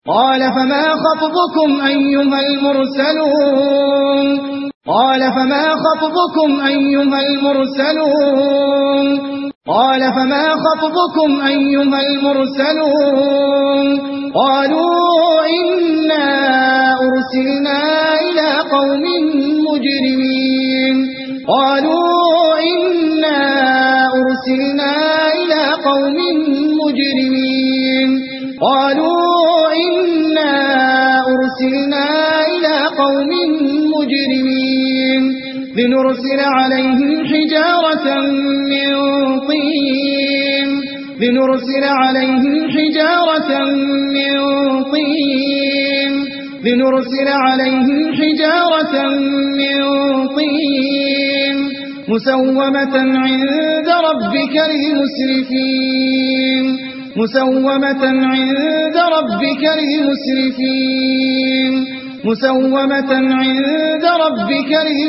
قال فما خطبكم أيها المرسلون قال فما خطبكم أيها المرسلون قال فما خطبكم أيها المرسلون قالوا إنا أرسلنا إلى قوم مجرمين قالوا إنا أرسلنا إلى قوم مجرمين قالوا إنا أرسلنا إلى قوم مجرمين لنرسل عليهم حجارة من طين لنرسل عليهم حجارة من طين لنرسل عليهم حجارة من طين مسومة عند ربك للمسرفين مسومة عند ربك للمسرفين مسومة عند ربك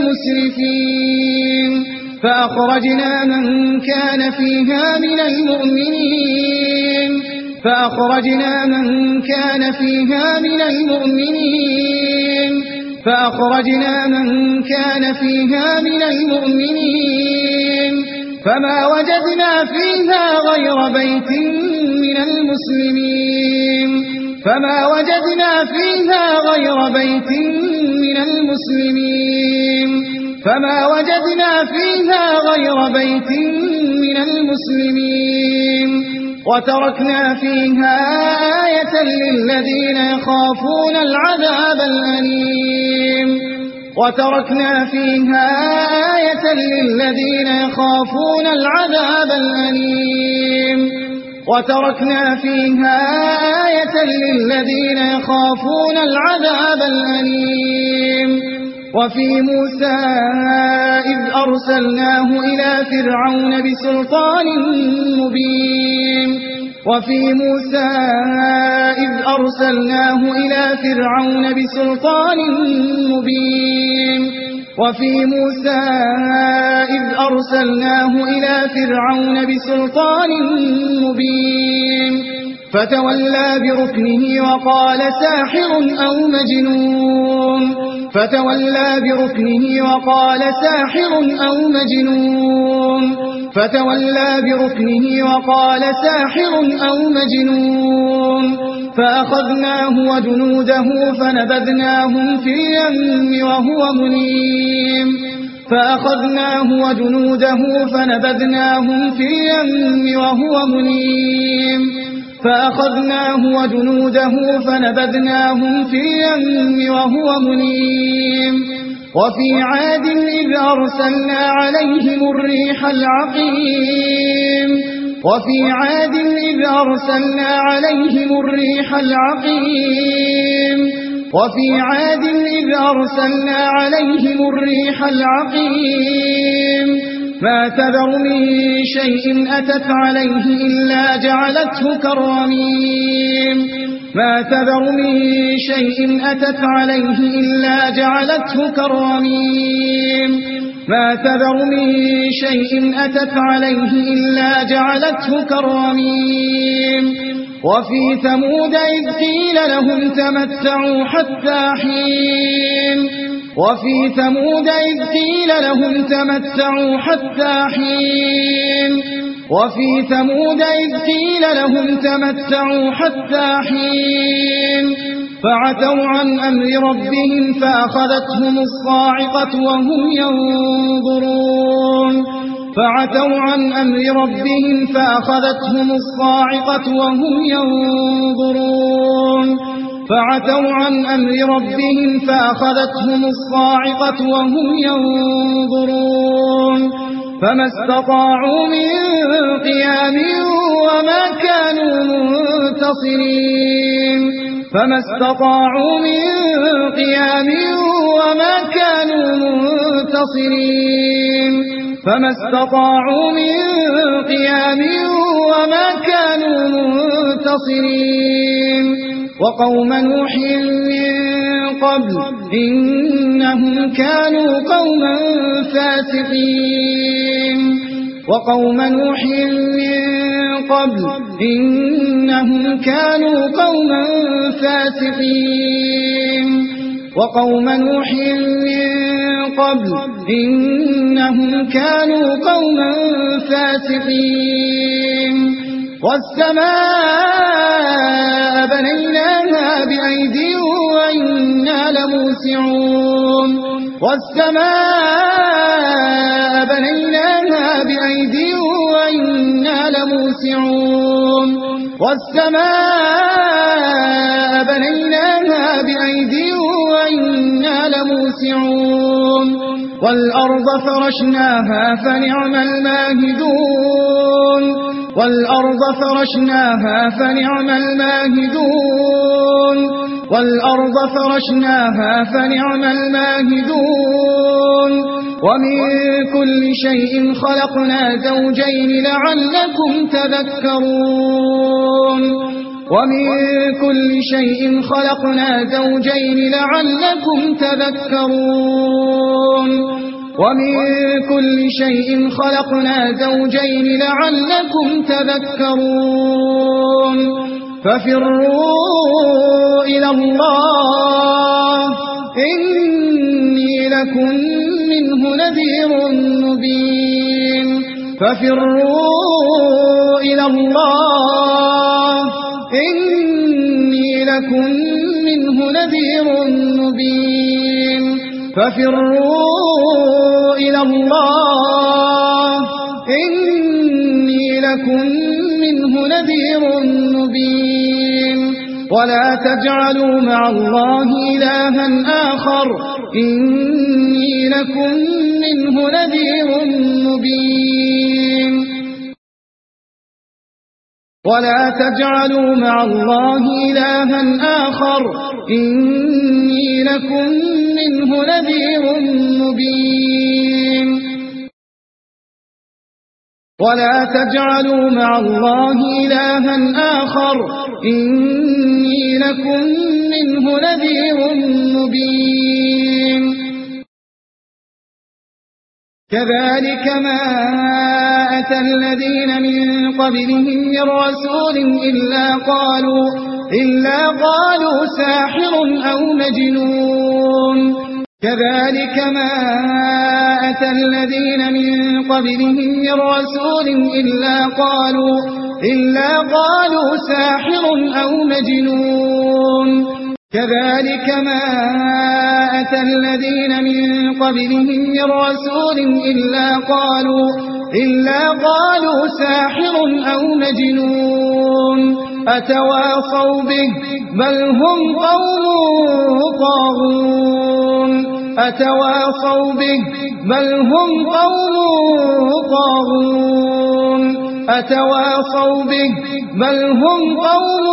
للمسرفين فأخرجنا من كان فيها من المؤمنين فأخرجنا من كان فيها من المؤمنين فأخرجنا من كان فيها من المؤمنين فما وجدنا فيها غير بيت من المسلمين فما وجدنا فيها غير بيت من المسلمين فما وجدنا فيها غير بيت من المسلمين وتركنا فيها آية للذين يخافون العذاب الأليم وتركنا فيها آية للذين يخافون العذاب الأليم وتركنا فيها آية للذين يخافون العذاب الأليم وفي موسى إذ أرسلناه إلى فرعون بسلطان مبين وفي موسى إذ أرسلناه إلى فرعون بسلطان مبين وفي موسى إذ أرسلناه إلى فرعون بسلطان مبين فتولى بركنه وقال ساحر أو مجنون فتولى بركنه وقال ساحر أو مجنون فتولى بركنه وقال ساحر أو مجنون فأخذناه وجنوده فنبذناهم في اليم وهو مليم فأخذناه وجنوده فنبذناهم في اليم وهو مليم فأخذناه وجنوده فنبذناهم في اليم وهو مليم وفي عاد إذ أرسلنا عليهم الريح العقيم وفي عاد إذ أرسلنا عليهم الريح العقيم وفي عاد إذ أرسلنا عليهم الريح العقيم ما تذر من شيء أتت عليه إلا جعلته كالرميم ما تذر من شيء أتت عليه إلا جعلته كالرميم ما تذر من شيء أتت عليه إلا جعلته كالرميم وفي ثمود إذ قيل لهم تمتعوا حتى حين وفي ثمود إذ قيل لهم تمتعوا حتى حين وفي ثمود إذ قيل لهم تمتعوا حتى حين فعتوا عن أمر ربهم فأخذتهم الصاعقة وهم ينظرون فعتوا عن أمر ربهم فأخذتهم الصاعقة وهم ينظرون فعتوا عن أمر ربهم فأخذتهم الصاعقة وهم ينظرون فما استطاعوا من قيام وما كانوا منتصرين فما استطاعوا من قيام وما كانوا منتصرين فما استطاعوا من قيام وما كانوا منتصرين وقوم نوح من قبل إنهم كانوا قوما فاسقين وقوم نوح من قبل إنهم كانوا قوما فاسقين وقوم نوح من قبل إنهم كانوا قوما فاسقين والسماء بنيناها بأيد وإنا لموسعون والسماء بنيناها بأيد وإنا لموسعون والسماء بنيناها بأيد وإنا لموسعون والأرض فرشناها فنعم الماهدون والأرض فرشناها فنعم الماهدون والأرض فرشناها فنعم الماهدون ومن كل شيء خلقنا زوجين لعلكم تذكرون ومن كل شيء خلقنا زوجين لعلكم تذكرون ومن كل شيء خلقنا زوجين لعلكم تذكرون ففروا إلى الله إني لكم منه نذير مبين ففروا إلى الله إني لكم منه نذير مبين ففروا إلى الله إني لكم منه نذير مبين ولا تجعلوا مع الله إلها آخر إني لكم منه نذير مبين ولا تجعلوا مع الله إلها آخر إني لكم منه نذير مبين ولا تجعلوا مع الله إلها آخر إني لكم منه نذير مبين كذلك ما أتى الذين من قبلهم من رسول إلا قالوا ساحر أو مجنون كذلك ما أتى الذين من قبلهم من رسول إلا قالوا ساحر أو مجنون كذلك ما أتى الذين من قبلهم من رسول إلا قالوا ساحر أو مجنون أتواصوا به بل هم قوم طاغون أتواصوا به بل هم قوم طاغون أتواصوا به بل هم قوم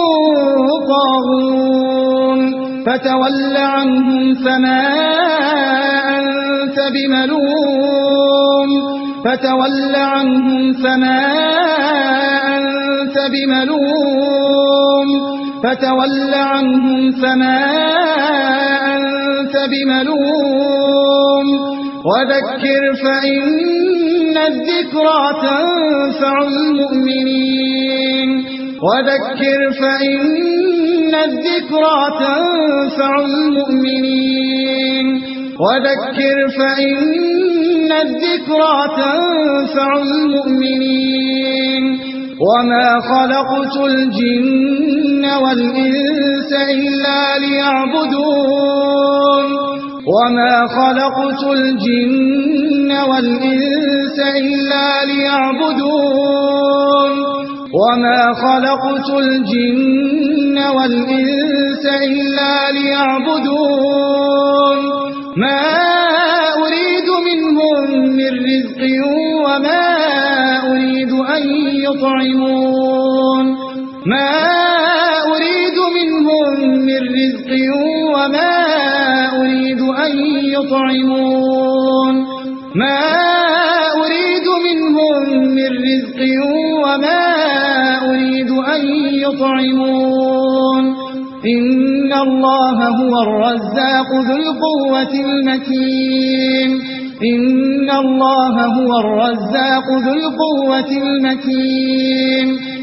طاغون فتول عنهم فما أنت بملوم فتول عنهم فما أنت بملوم فتول عنهم فما أنت بملوم وذكر فإن الذكرى تنفع المؤمنين وذكر فإن الذكرى تنفع المؤمنين وذكر فإن الذكرى تنفع المؤمنين وما خلقت الجن والإنس إلا ليعبدون وما خلقت الجن والإنس إلا ليعبدون وما خلقت الجن والإنس إلا ليعبدون ما أريد منهم من رزق وما أريد أن يطعمون ما أريد منهم من رزق وما أريد أن يطعمون ما أريد منهم من رزق وما أريد أن يطعمون إن الله هو الرزاق ذو القوة المتين إن الله هو الرزاق ذو القوة المتين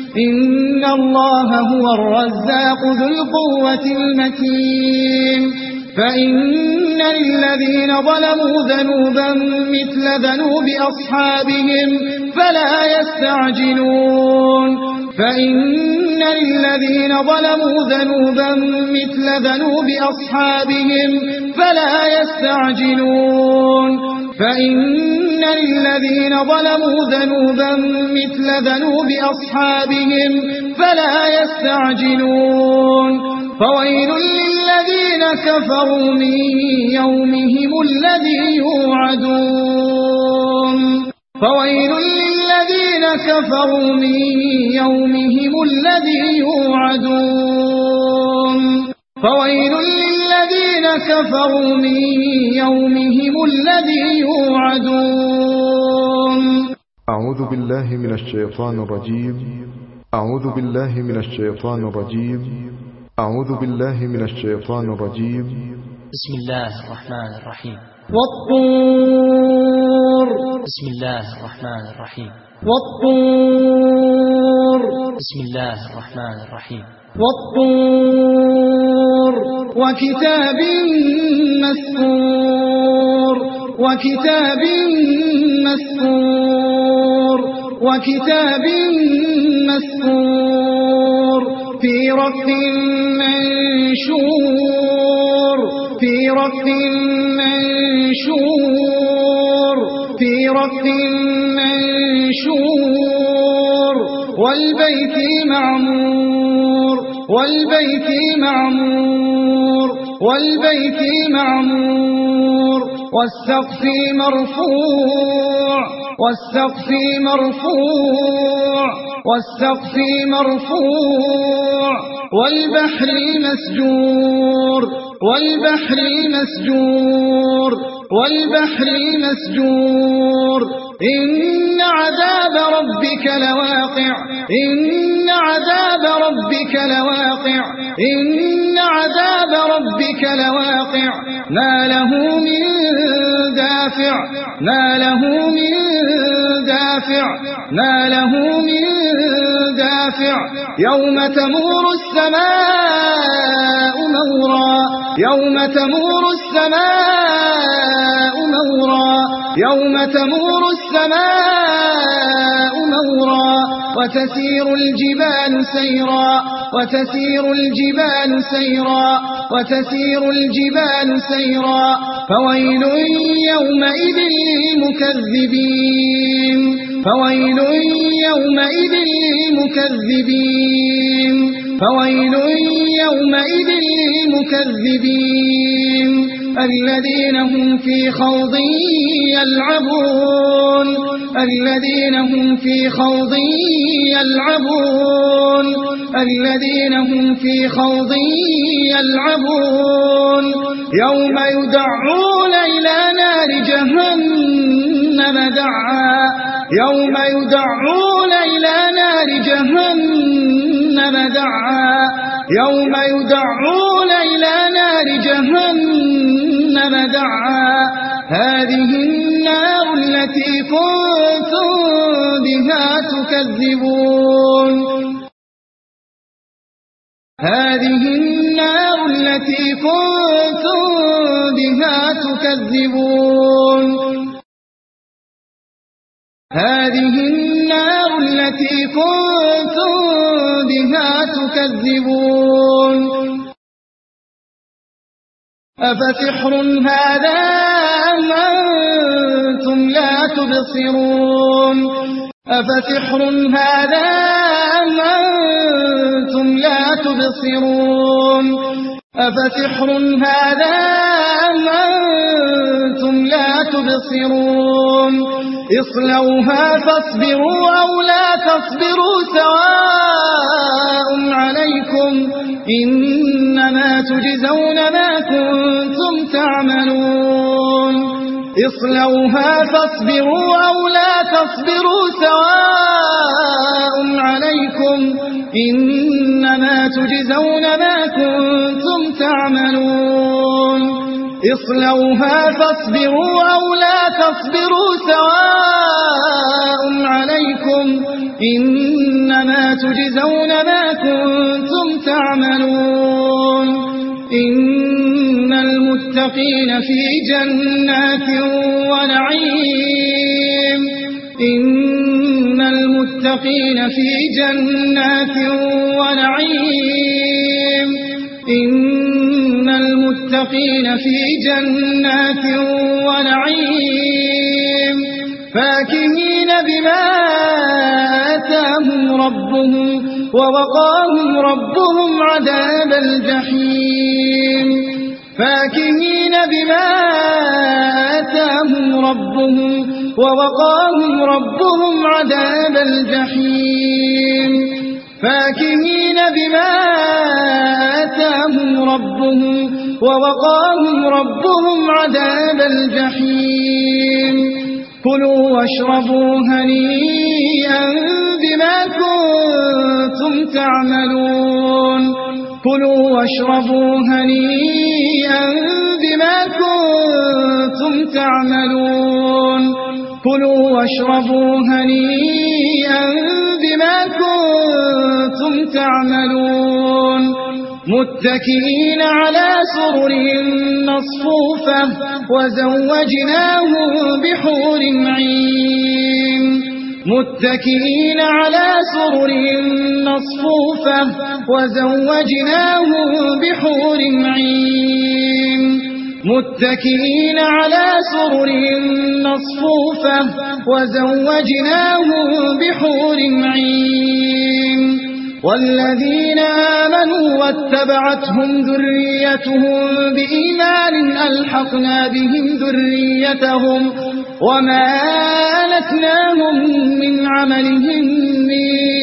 إن الله هو الرزاق ذو القوة المتين فإن للذين ظلموا ذنوبا مثل ذنوب أصحابهم فلا يستعجلون فإن للذين ظلموا ذنوبا مثل ذنوب أصحابهم فلا يستعجلون فإن للذين ظلموا ذنوبا مثل ذنوب أصحابهم فلا يستعجلون فويل للذين كفروا من يومهم الذي يوعدون فويل للذين كفروا من يومهم الذي يوعدون فويل للذين كفروا من يومهم الذي يوعدون أعوذ بالله من الشيطان الرجيم أعوذ بالله من الشيطان الرجيم أعوذ بالله من الشيطان الرجيم بسم الله الرحمن الرحيم والطور بسم الله الرحمن الرحيم والطور بسم الله الرحمن الرحيم والطور وكتاب مسطور وكتاب مسطور وكتاب مسطور في رق منشور في رق منشور في رق منشور والبيت معمور والبيت معمور والبيت معمور والسقف مرفوع والسقف مرفوع والسقف مرفوع والبحر مسجور والبحر مسجور والبحر مسجور إن عذاب ربك لواقع إن عذاب ربك لواقع إن عذاب ربك لواقع ما له من دافع ما له من دافع ما له من دافع يوم تمور السماء مورا يوم تمور السماء مورا يوم تمور السماء مورا وتسير الجبال سيرا وتسير الجبال سيرا وتسير الجبال سيرا فويل يومئذ للمكذبين فويل يومئذ للمكذبين فويل يومئذ للمكذبين الذين هم في خوض يلعبون الذين هم في خوض يلعبون الذين هم في خوض يلعبون يوم يدعون إلى نار جهنم دعا يوم يدعون إلى نار جهنم دعا يوم يدعون إلى نار جهنم دعا هذه النار التي كنتم بها تكذبون هذه النار التي كنتم بها تكذبون هذه النار التي كنتم بها تكذبون أفسحر هذا أم أنتم لا تبصرون أفسحر هذا أم أنتم لا تبصرون أفسحر هذا أم أنتم لا تبصرون اصلوها فاصبروا أو لا تصبروا سواء عليكم إنما تجزون ما كنتم تعملون اصلوها فاصبروا أو لا تصبروا سواء عليكم إنما تجزون ما كنتم تعملون اصلوها فاصبروا أو لا تصبروا سواء عليكم إنما تجزون ما كنتم تعملون إن المتقين في جنات ونعيم إن المتقين في جنات ونعيم إن المتقين في جنات ونعيم فاكهين بما آتاهم ربهم ووقاهم ربهم عذاب الجحيم فاكهين بما آتاهم ربهم ووقاهم ربهم عذاب الجحيم فاكهين بما آتاهم ربهم ووقاهم ربهم عذاب الجحيم كلوا واشربوا هنيئا بما كنتم تعملون كلوا واشربوا هنيئا بما كنتم تعملون كلوا واشربوا هنيئا بما كنتم تعملون متكئين على سرر مصفوفة وزوجناهم بحور عين متكئين على سرر مصفوفة وزوجناهم بحور عين متكئين على سرر مصفوفة وزوجناهم بحور عين والذين آمنوا واتبعتهم ذريتهم بإيمان ألحقنا بهم ذريتهم وما ألتناهم من عملهم من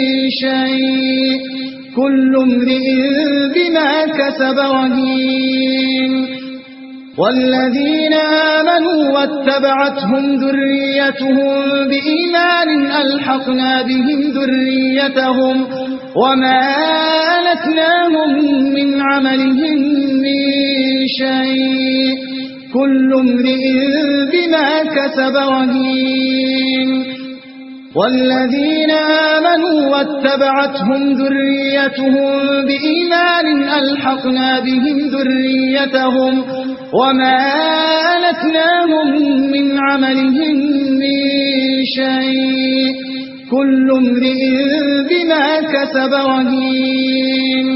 شيء كل امرئ بما كسب رهين والذين آمنوا واتبعتهم ذريتهم بإيمان ألحقنا بهم ذريتهم وما ألتناهم من عملهم من شيء كل امرئ بما كسب رهين والذين آمنوا واتبعتهم ذريتهم بإيمان ألحقنا بهم ذريتهم وما ألتناهم من عملهم من شيء كل امرئ بما كسب رهين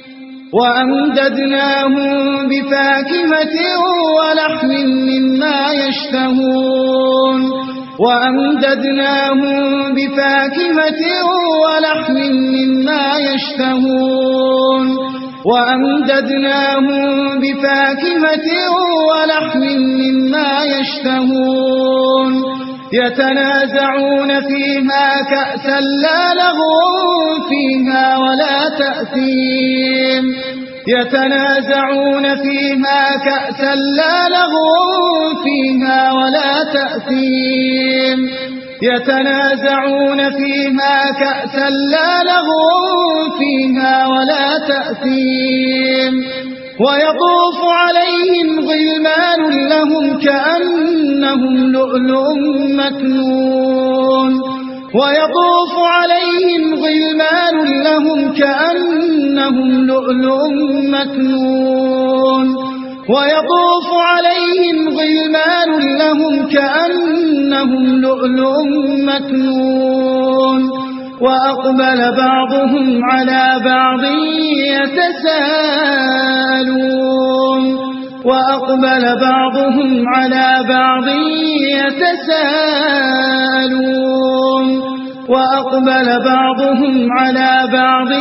وأمددناهم بفاكهة ولحم مما يشتهون وأمددناهم بفاكهة ولحم مما يشتهون وأمددناهم بفاكهة ولحم مما يشتهون يتنازعون فيها كأسا لا لغو فيها ولا تأثيم يتنازعون فيها كأسا لا لغو فيها ولا تأثيم يتنازعون فيها كأسا لا لغو فيها ولا تأثيم ويطوف عليهم غلمان لهم كأنهم لؤلؤ مكنون ويطوف عليهم غلمان لهم كأنهم لؤلؤ مكنون ويطوف عليهم غلمان لهم كأنهم لؤلؤ مكنون وأقبل بعضهم على بعض يتساءلون وأقبل بعضهم على بعض يتساءلون وأقبل بعضهم على بعض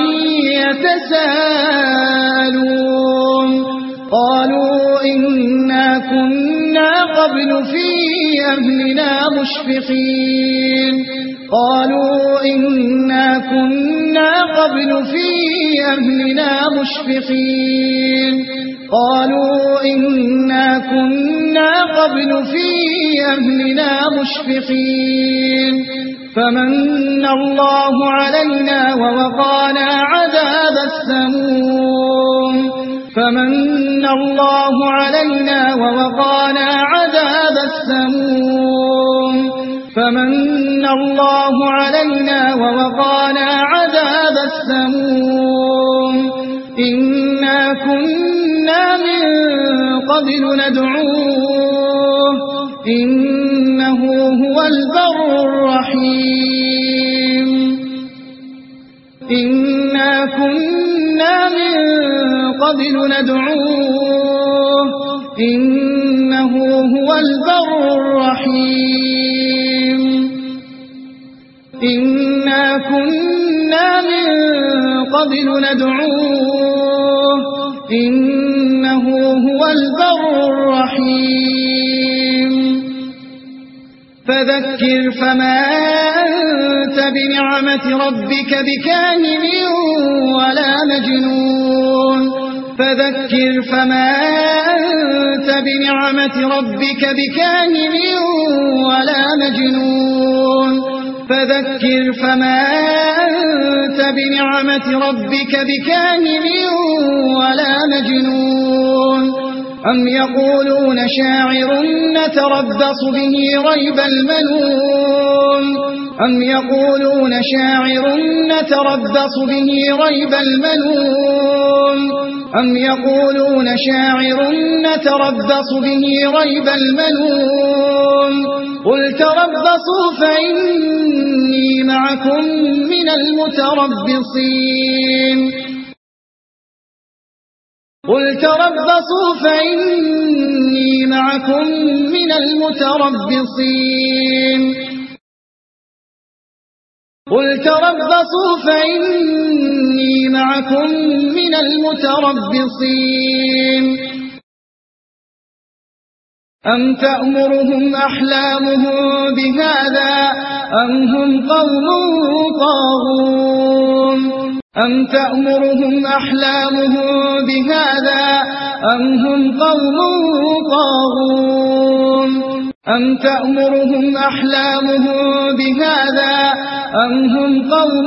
يتساءلون قالوا إنا كنا قبل في أهلنا مشفقين قالوا إنا كنا قبل في أهلنا مشفقين قالوا إنا كنا قبل في أهلنا مشفقين فمن الله علينا ووقانا عذاب السموم فمن الله علينا ووقانا عذاب السموم فمن الله علينا ووقانا عذاب السموم إنا كنا من قبل ندعوه إنه هو البر الرحيم إنا كنا من قبل ندعوه إنه هو البر الرحيم إنا كنا من قبل ندعوه إنه هو البر الرحيم فذكر فما أنت بنعمة ربك بكاهن ولا مجنون فذكر فما أنت بنعمة ربك بكاهن ولا مجنون فذكر فما أنت بنعمة ربك بكاهن ولا مجنون أم يقولون شاعر نتربص به ريب المنون أم يقولون شاعر نتربص به ريب المنون أم يقولون شاعر نتربص به ريب المنون قل تربصوا فإني معكم من المتربصين قل تربصوا فإني معكم من المتربصين قل تربصوا فإني معكم من المتربصين أم تأمرهم أحلامهم بهذا أم هم قوم طاغون أم تأمرهم أحلامهم بهذا أم هم قوم طاغون أم تأمرهم أحلامهم بهذا أم هم قوم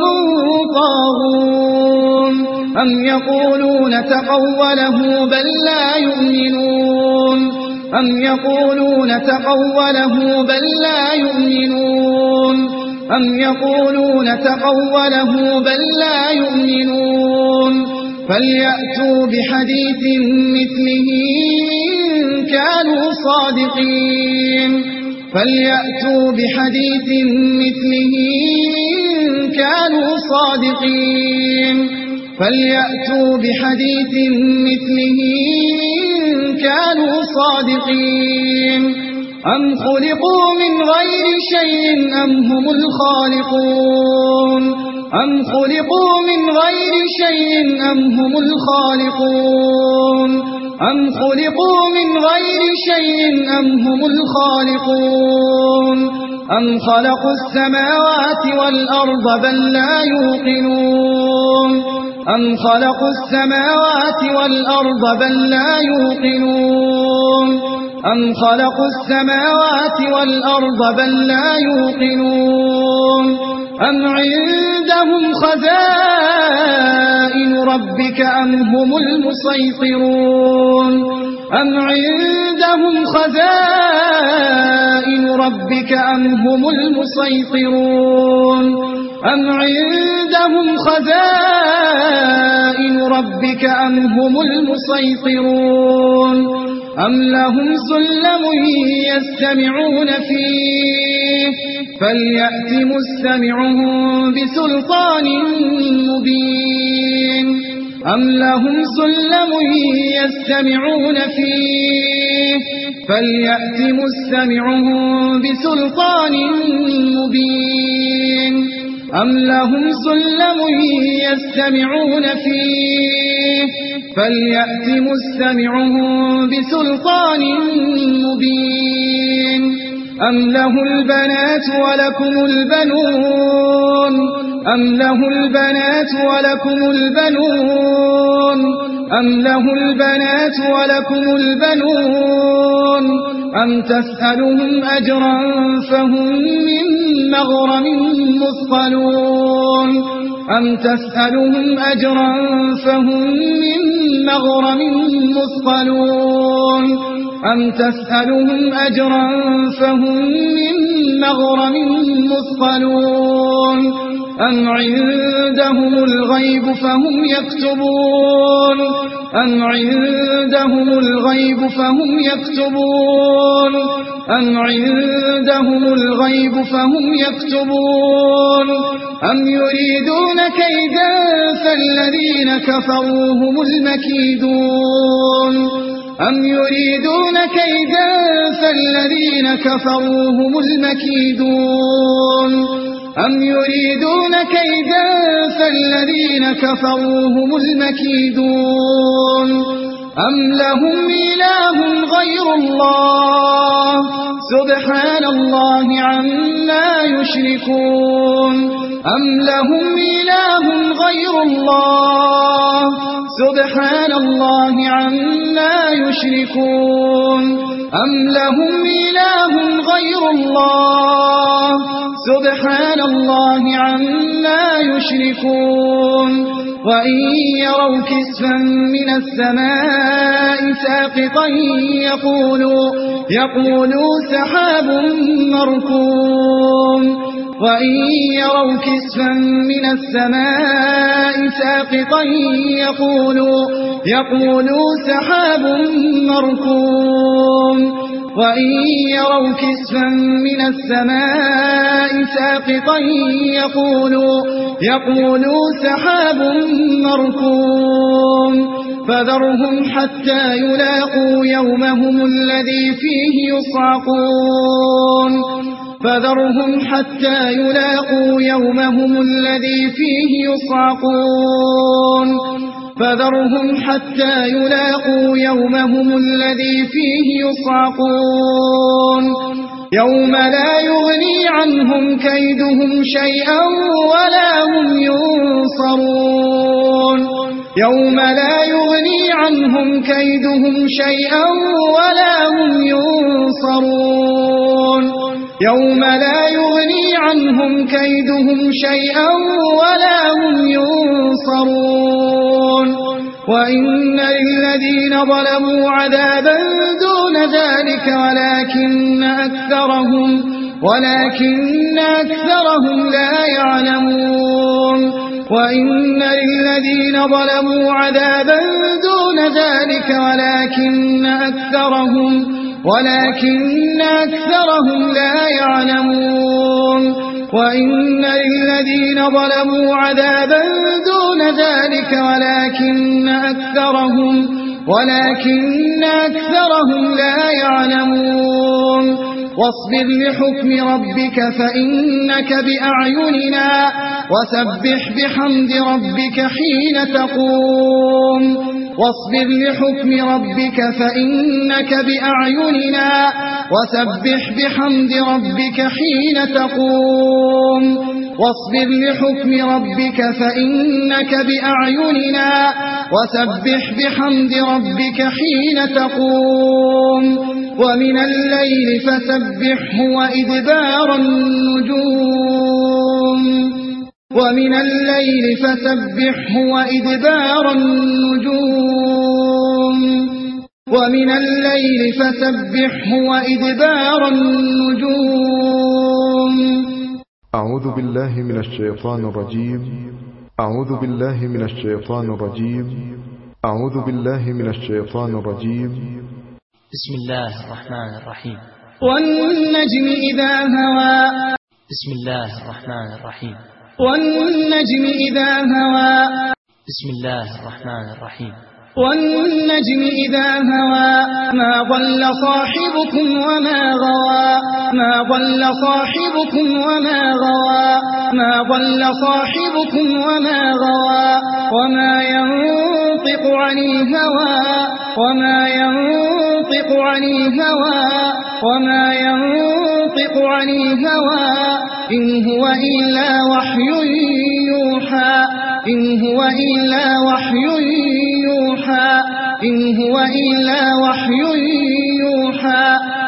طاغون أم يقولون تقوله بل لا يؤمنون أم يقولون تقوله بل لا يؤمنون أم يقولون تقوله بل لا يؤمنون فليأتوا بحديث مثله إن كانوا صادقين فليأتوا بحديث مثله إن كانوا صادقين فليأتوا بحديث مثله إن كانوا صادقين أم خلقوا من غير شيء أم هم الخالقون أم خلقوا من غير شيء أم هم الخالقون أم خلقوا من غير شيء أم هم الخالقون أم خلقوا السماوات والأرض بل لا يوقنون أم خلقوا السماوات والأرض بل لا يوقنون أم خلقوا السماوات والأرض بل لا يوقنون أم عندهم خزائن ربك أم هم المسيطرون أم عندهم خزائن ربك أم هم المسيطرون أم عندهم خزائن ربك أم هم المسيطرون أم لهم سلم يستمعون فيه فليأت مستمعهم بسلطان مبين أم لهم سلم يستمعون فيه فليأت مستمعهم بسلطان مبين أم لهم سلم يستمعون فيه فليأت مستمعهم بسلطان مبين أم له البنات ولكم البنون أم له البنات ولكم البنون أم له البنات ولكم البنون أم تسألهم أجرا فهم من مغرم مثقلون أم تسألهم أجرا فهم من مغرم مثقلون أم تسألهم أجرا فهم من مغرم مثقلون أم عندهم الغيب فهم يكتبون أم عندهم الغيب فهم يكتبون أم عندهم الغيب فهم يكتبون أم يريدون كيدا فالذين كفروا هم المكيدون أم يريدون كيدا فالذين كفروا هم المكيدون أم يريدون كيدا فالذين كفروا هم المكيدون أم لهم إله غير الله سبحان الله عما يشركون أم لهم إله غير الله سبحان الله عما يشركون أم لهم إله غير الله سبحان الله عما يشركون وإن يروا كسفا من السماء ساقطا يقولوا سحاب مركوم وإن يروا كسفا من السماء ساقطا يقولوا سحاب مركوم وإن يروا كسفا من السماء ساقطا يقولوا سحاب مركوم فذرهم حتى يلاقوا يومهم الذي فيه يصعقون فذرهم حتى يلاقوا يومهم الذي فيه يصعقون فذرهم حتى يلاقوا يومهم الذي فيه يصعقون يوم لا يغني عنهم كيدهم شيئا ولا هم ينصرون يوم لا يغني عنهم كيدهم شيئا ولا هم ينصرون يوم لا يغني عنهم كيدهم شيئا ولا هم ينصرون وإن للذين ظلموا عذابا دون ذلك ولكن أكثرهم لا يعلمون وإن للذين ظلموا عذابا دون ذلك ولكن أكثرهم لا يعلمون وإن للذين ظلموا عذابا دون ذلك ولكن أكثرهم لا يعلمون واصبر لحكم ربك فإنك بأعيننا وسبح بحمد ربك حين تقوم واصبر لحكم ربك فإنك بأعيننا وسبح بحمد ربك حين تقوم واصبر لحكم ربك فإنك بأعيننا وسبح بحمد ربك حين تقوم ومن الليل فسبحه وإدبار النجوم ومن الليل فسبحه وإدبار النجوم ومن الليل فسبحه وإدبار النجوم أعوذ بالله من الشيطان الرجيم أعوذ بالله من الشيطان الرجيم أعوذ بالله من الشيطان الرجيم بسم الله الرحمن الرحيم والنجم إذا هوى بسم الله الرحمن الرحيم والنجم إذا هوى بسم الله الرحمن الرحيم والنجم إذا هوى ما ضل صاحبكم وما غوى ما ضل صاحبكم وما غوى ما ضل صاحبكم وما غوى وما ينطق عن الهوى وما ينطق عن الهوى وما ينطق عن الهوى إن هو إلا وحي يوحى إن هو إلا وحي يوحى إن هو إلا وحي يوحى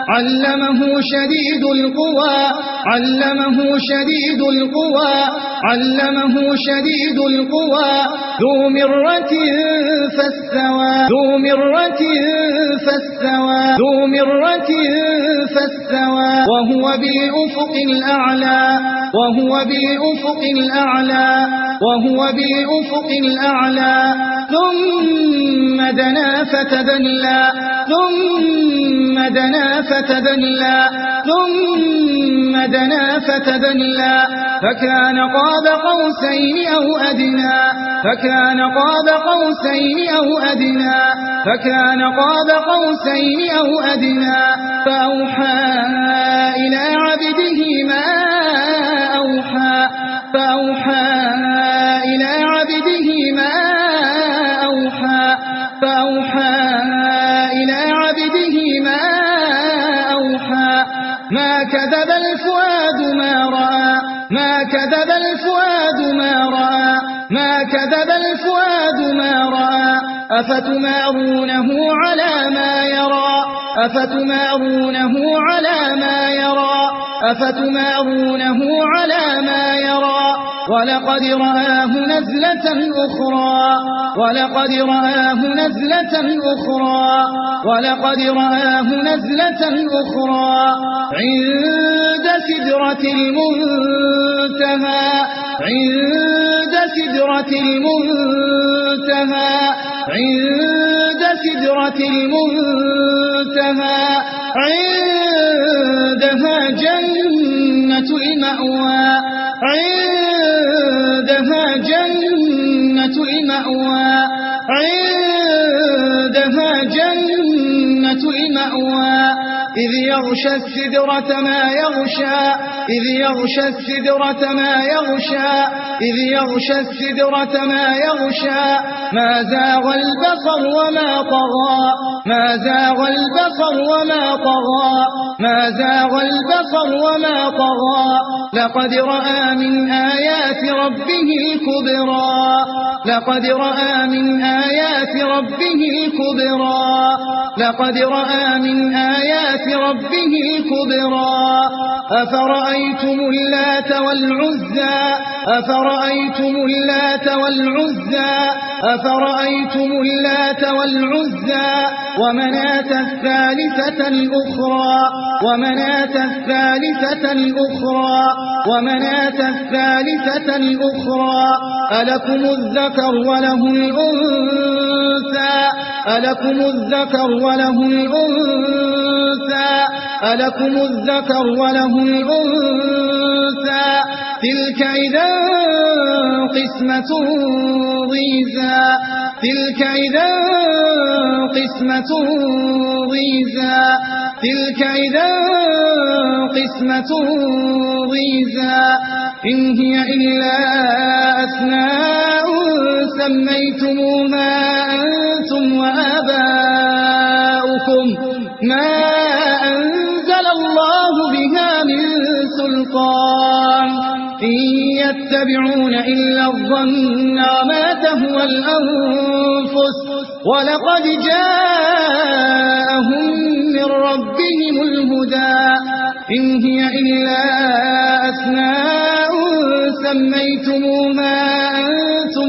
علمه شديد القوى علمه شديد القوى علمه شديد القوى ذو مرة فاستوى ذو مرة فاستوى ذو مرة فاستوى وهو بالأفق الأعلى وهو بالأفق الأعلى وهو بالأفق الأعلى ثم دنا فتدلى ثم دنا فتدلى ثم دنا فتدلى فكان قاب قوسين أو أدنى فكان قاب قوسين أو أدنى فكان قاب قوسين أو أدنى فأوحى إلى عبده ما أوحى فأوحى إلى عبده ما أوحى فأوحى إلى عبده ما أوحى ما كذب الفؤاد ما رأى ما كذب الفؤاد ما رأى ما كذب الفؤاد ما رأى أفتمارونه على ما يرى أفتمارونه على ما يرى أفتمارونه على ما يرى ولقد رآه نزلة أخرى ولقد رآه نزلة أخرى ولقد رآه نزلة أخرى عند سدرة المنتهى عند سدرة المنتهى عند سدرة المنتهى عندها جنة المأوى عندها جنة المأوى عندها جنة المأوى إذ يغشى السدرة ما يغشى إذ يغشى السدرة ما يغشى إذ يغشى السدرة ما يغشى ما زاغ البصر وما طغى ما زاغ البصر وما طغى ما زاغ البصر وما طغى لقد رأى من آيات ربه الكبرى لقد رأى من آيات ربه الكبرى لقد رأى من آيات ربه الكبرى أفرأيتم اللات والعزى أفرأيتم اللات والعزى أفرأيتم اللات والعزى ومناة الثالثة الأخرى ومناة الثالثة الأخرى ومناة الثالثة الأخرى ألكم الذكر وله الأنثى ألكم الذكر وله الأنثى ألكم الذكر وله الأنثى تلك إذا قسمة ضيزى تلك إذا قسمة ضيزى تلك إذا قسمة ضيزى إن هي إلا أسماء سميتموها أنتم وآباؤكم ما أنزل الله بها من سلطان إن يتبعون إلا الظن وما تهوى الأنفس ولقد جاءهم من ربهم الهدى إن هي إلا أسماء سميتموها أنتم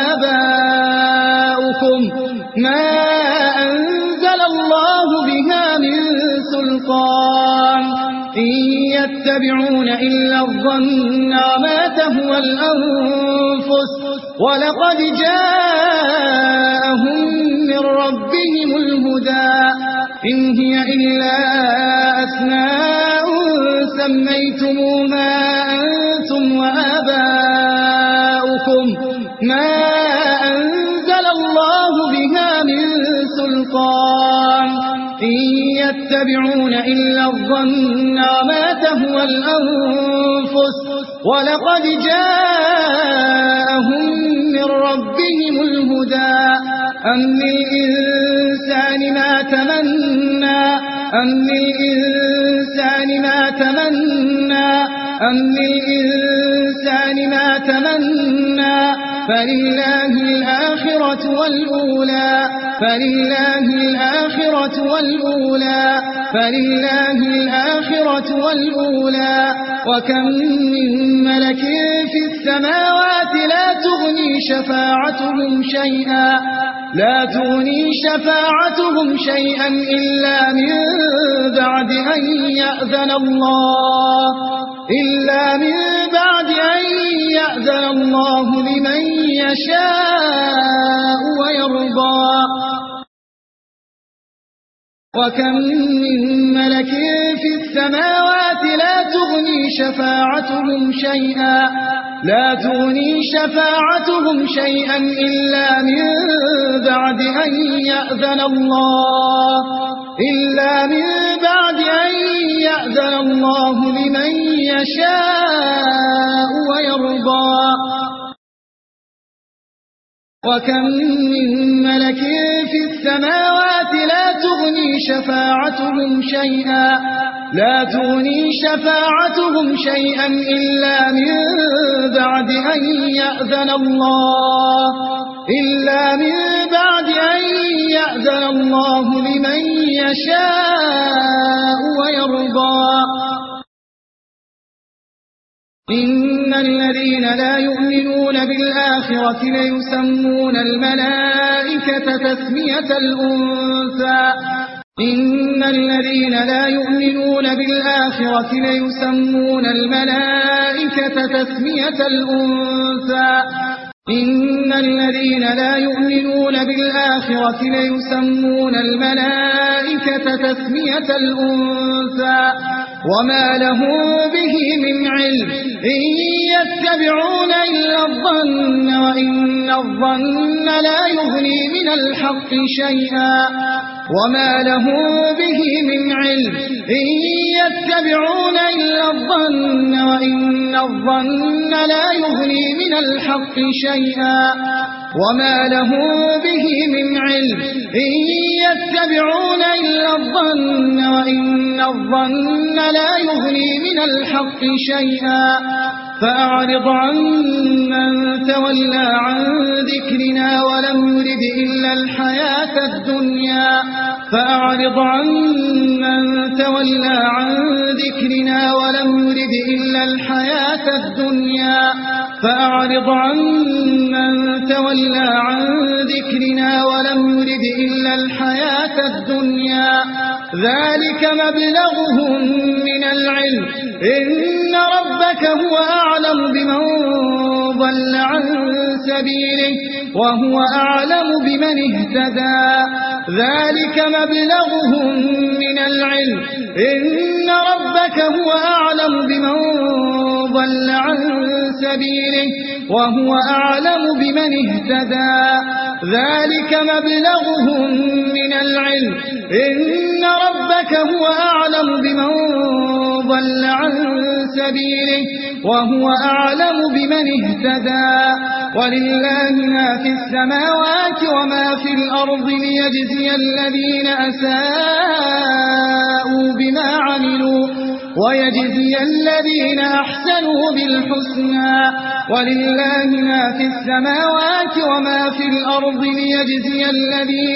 وآباؤكم ما أنزل الله بها من سلطان إن يتبعون إلا الظن وما تهوى الأنفس ولقد جاءهم من ربهم الهدى إن هي إلا أسماء سميتموها أنتم وآباؤكم ما أنزل الله بها من سلطان إن يتبعون إلا الظن وما تهوى الأنفس ولقد جاءهم من ربهم الهدى أم للإنسان ما تمنى أم للإنسان ما تمنى أم للإنسان ما تمنى فلله الآخرة والأولى فلله الآخرة الآخرة والأولى فلله الآخرة والأولى وكم من ملك في السماوات لا تغني شفاعتهم شيئا إلا من بعد أن يأذن الله لمن يشاء ويرضى وكم من ملك في السماوات لا تغني شفاعتهم شيئا إلا من بعد أن يأذن الله لمن يشاء ويرضى وكم من ملك في السماوات لا تغني شفاعتهم شيئا إلا من بعد أن يأذن الله لمن يشاء ويرضى إن الذين لا يؤمنون بالآخرة ليسمون الملائكة تسمية الأنثى إن الذين لا يؤمنون بالآخرة ليسمون الملائكة تسمية الأنثى إن الذين لا يؤمنون بالآخرة ليسمون الملائكة تسمية الأنثى وما لهم به من علم إن يتبعون إلا الظن وإن الظن لا يغني من الحق شيئا وما لهم به من علم إن يتبعون إلا الظن وإن الظن لا يغني من الحق شيئا وما لهم به من علم إن يتبعون إلا الظن وإن الظن لا يغني من الحق شيئا فأعرض عن من تولى عن ذكرنا ولم يرد إلا الحياة الدنيا فأعرض عن من تولى عن ذكرنا ولم يرد إلا الحياة الدنيا فأعرض عن من تولى عن ذكرنا ولم يرد إلا الحياة الدنيا ذلك مبلغهم من العلم إن ربك هو أعلم بمن ضل عن سبيله وهو أعلم بمن اهتدى ذلك مبلغهم من العلم إن ربك هو أعلم بمن ضل عن سبيله وهو أعلم بمن اهتدى ذلك مبلغهم من العلم إن ربك هو أعلم بمن ضل عن سبيله وهو أعلم بمن اهتدى ولله ما في السماوات وما في الأرض ليجزي الذين أساءوا بما عملوا ويجزي الذين أحسنوا بالحسنى ولله ما في السماوات وما في الأرض ليجزي الذين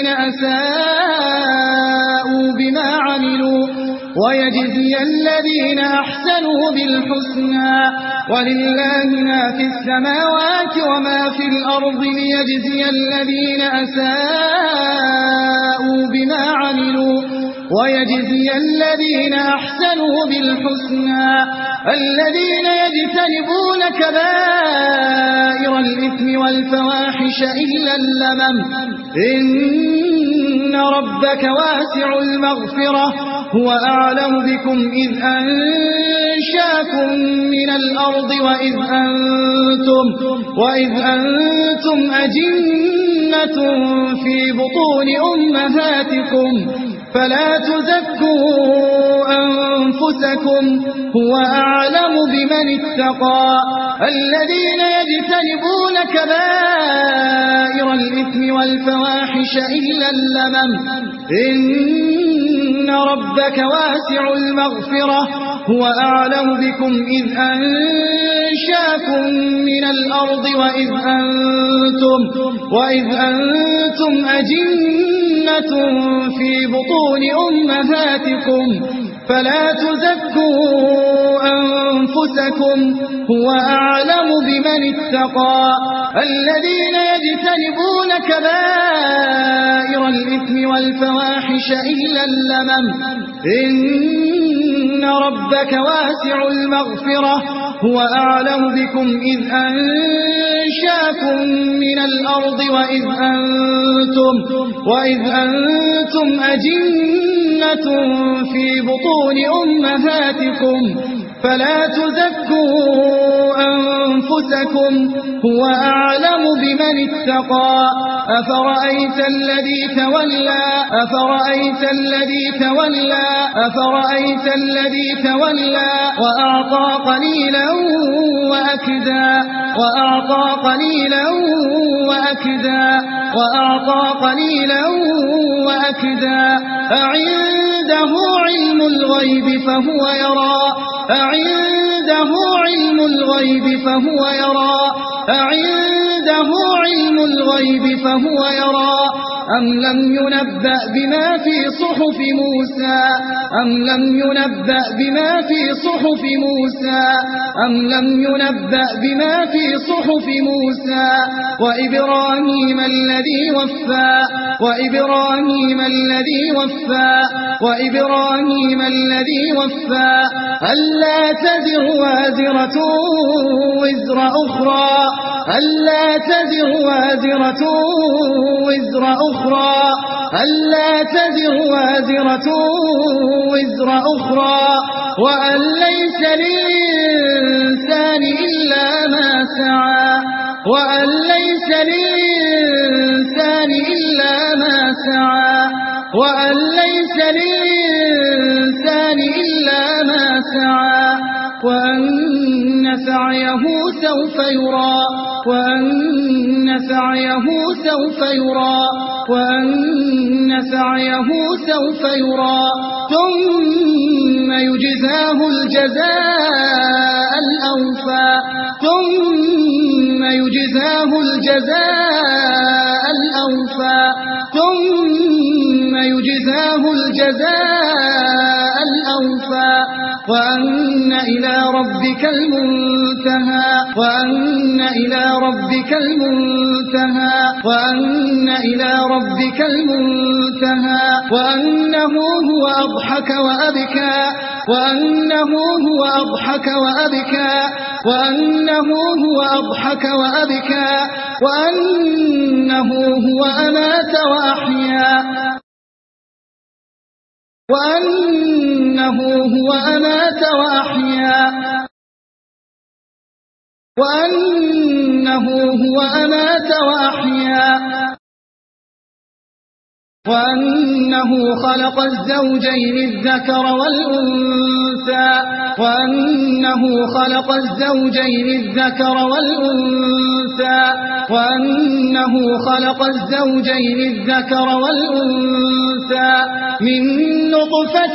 أساءوا بما عملوا ويجزي الذين أحسنوا بالحسنى ولله ما في السماوات وما في الأرض ليجزي الذين أساءوا بما عملوا ويجزي الذين أحسنوا بالحسنى الذين يجتنبون كبائر الإثم والفواحش إلا اللمم إن ربك واسع المغفرة هو أعلم بكم إذ أنشاكم من الأرض وإذ أنتم أجنة في بطون أمهاتكم فلا تزكوا أنفسكم هو أعلم بمن اتقى الذين يجتنبون كبائر الإثم والفواحش إلا اللمم إن ربك واسع المغفرة هو أعلم بكم إذ أنشاكم من الأرض وإذ أنتم أجنة في بطون أمهاتكم فلا تزكوا أنفسكم هو أعلم بمن اتقى الذين يجتنبون كبائر الإثم والفواحش إلا اللمم إن ربك واسع المغفرة هو أعلم بكم إذ أنشاكم من الأرض وإذ أنتم أجنة في بطون أمهاتكم فلا تزكوا أنفسكم هو أعلم بمن اتقى أفرأيت الذي تولى وأعطى قليلا وأكدا أعنده علم الغيب فهو يرى أم لم ينبأ بما في صحف موسى وإبراهيم الذي وفى ألا تزر وازرة وزر أخرى وأن ليس للإنسان إلا ما سعى وأن سعيه سوف يرى ثم يجزاه الجزاء الأوفى وأن إلى ربك المنتهى وأنه هو أضحك وأبكى وأنه هو أمات وأحيا وأنه خلق الزوجين الذكر والأنثى من نطفة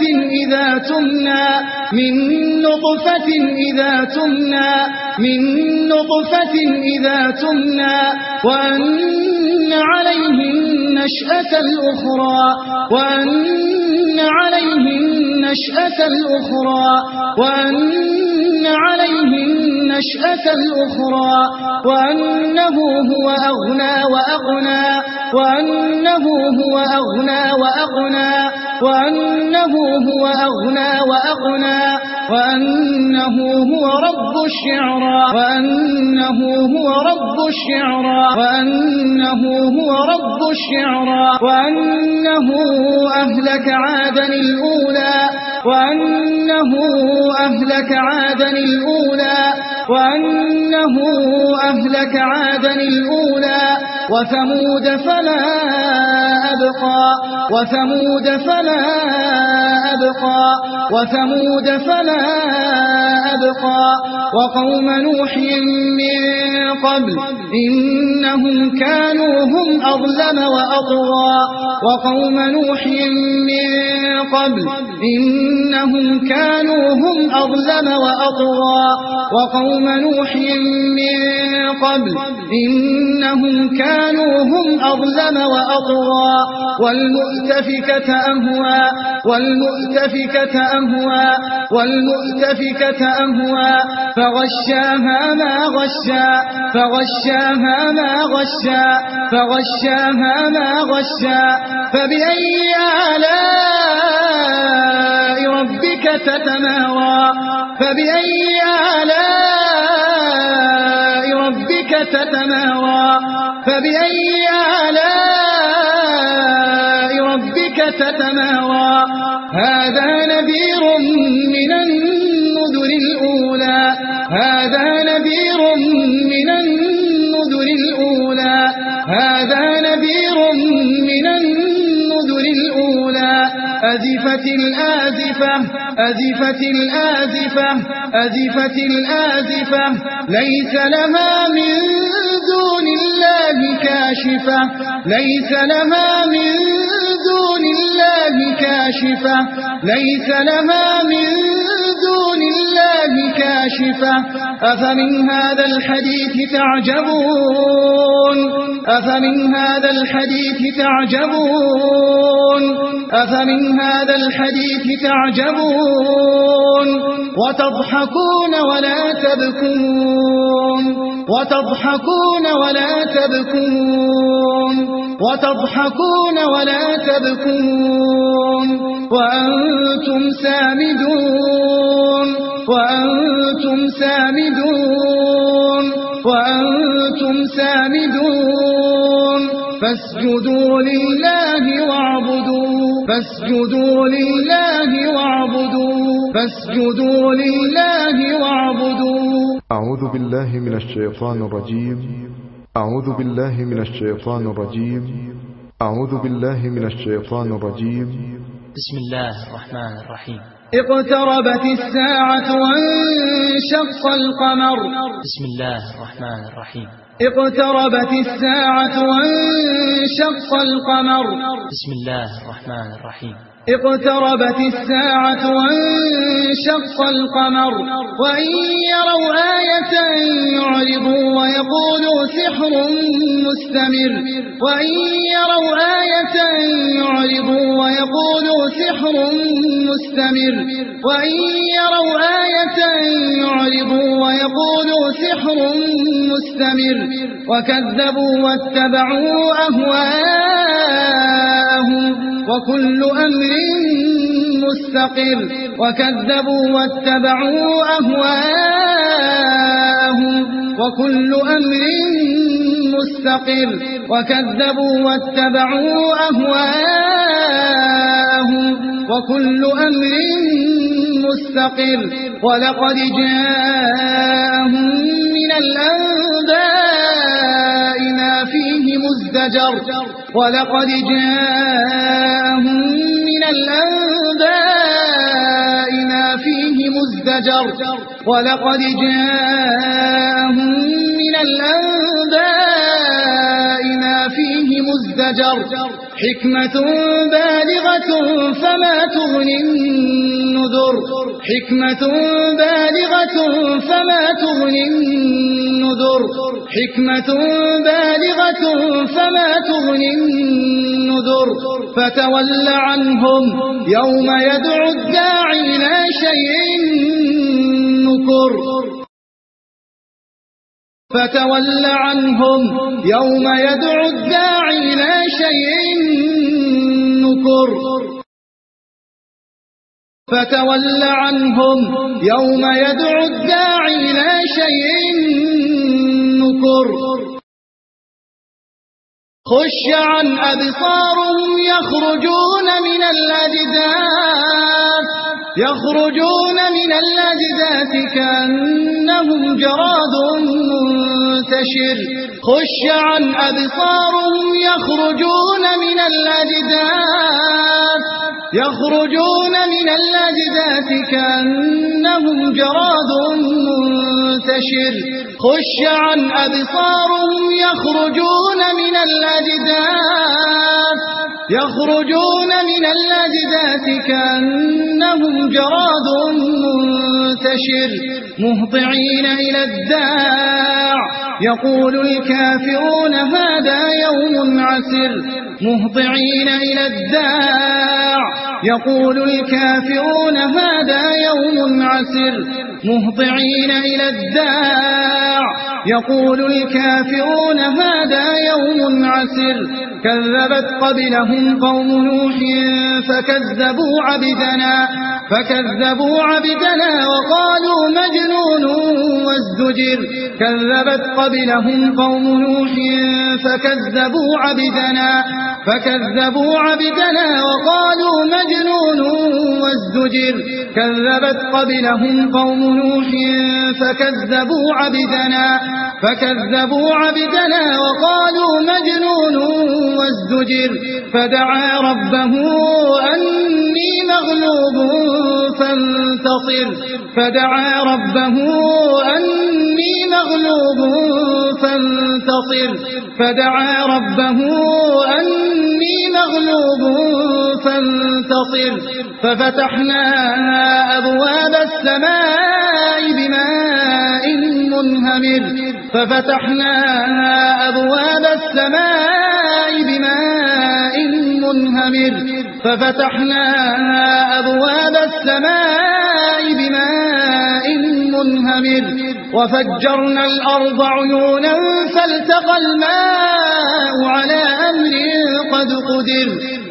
إذا تمنى وأن عليه النشأة الأخرى وأنه هو أغنى وأقنى وأنه هو رب الشعرى وأنه أهلك عادا الأولى وثمود فلا أبقى وقوم نوح من قبل إنهم كانوا هم أظلم وأطغى وقوم نوح من قبل إنهم كانوا هم أظلم وأطغى وقوم نوح من قبل إنهم كانوا هم أظلم وأطغى والمؤتفكة أهوى فغشاها ما غشا فبأي آلاء ربك تتمارى هذا نذير من النذر الأولى أزفت الآزفة ليس لها من دون الله كاشفة أفمن هذا الحديث تعجبون وتضحكون ولا تبكون وأنتم سامدون فاسجدوا لله واعبدوا أعوذ بالله من الشيطان الرجيم بسم الله الرحمن الرحيم اقتربت الساعة وانشق القمر بسم الله الرحمن الرحيم اقتربت الساعة وانشق القمر بسم الله الرحمن الرحيم اقتربت الساعة وانشق القمر وإن يروا آية يعرضوا ويقولوا سحر مستمر وكذبوا واتبعوا أهواءهم وكل أمر مستقر ولقد جاءهم من الأنباء ما فيه مزدجر حكمة بالغة فما تغني النذر فتول عنهم يوم يدعو الداعي إلى شيء نكر خش عن أبصارهم يخرجون من الأجداث كأنهم جراد منتشر يخرجون من الأجداث كأنهم جراد منتشر خش عن أبصارهم يخرجون من الأجداث الآيات كأنهم جراد منتشر مهطعين إلى الداع يقول الكافرون هذا يوم عسر مهطعين إلى الداع يقول الكافرون هذا يوم عسر مهطعين إلى الداع يقول الكافرون هذا يوم عسر كذبت قبلهم قوم نوح فكذبوا عبدنا وقالوا مجنون وازدجر كذبت قبلهم قوم نوح فكذبوا عبدنا وقالوا مجنون وازدجر كذبت قبلهم قوم نوح فكذبوا عبدنا وقالوا مجنون وازدجر فدعا ربه أني مغلوب فانتصر ففتحنا أبواب السماء بماء منهمر وفجرنا الأرض عيونا فالتقى الماء على أمر قد قدر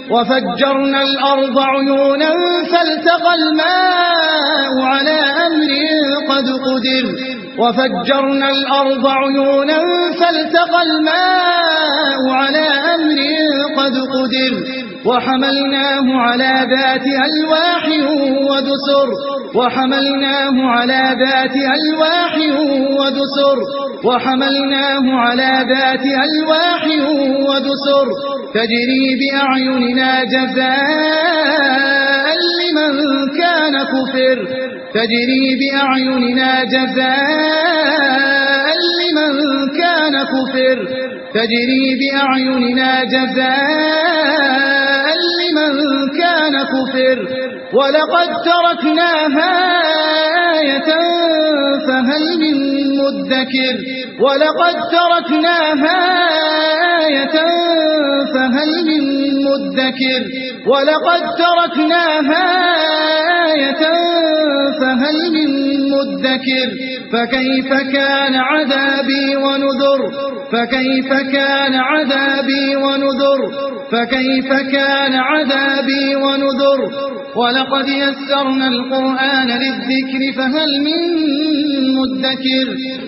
وحملناه على ذات ألواح ودسر تجري بأعيننا جزاء لمن كان كفر ولقد تركناها آية فهل من مدكر فكيف كان عذابي ونذر ولقد يسرنا القرآن للذكر فهل من مدكر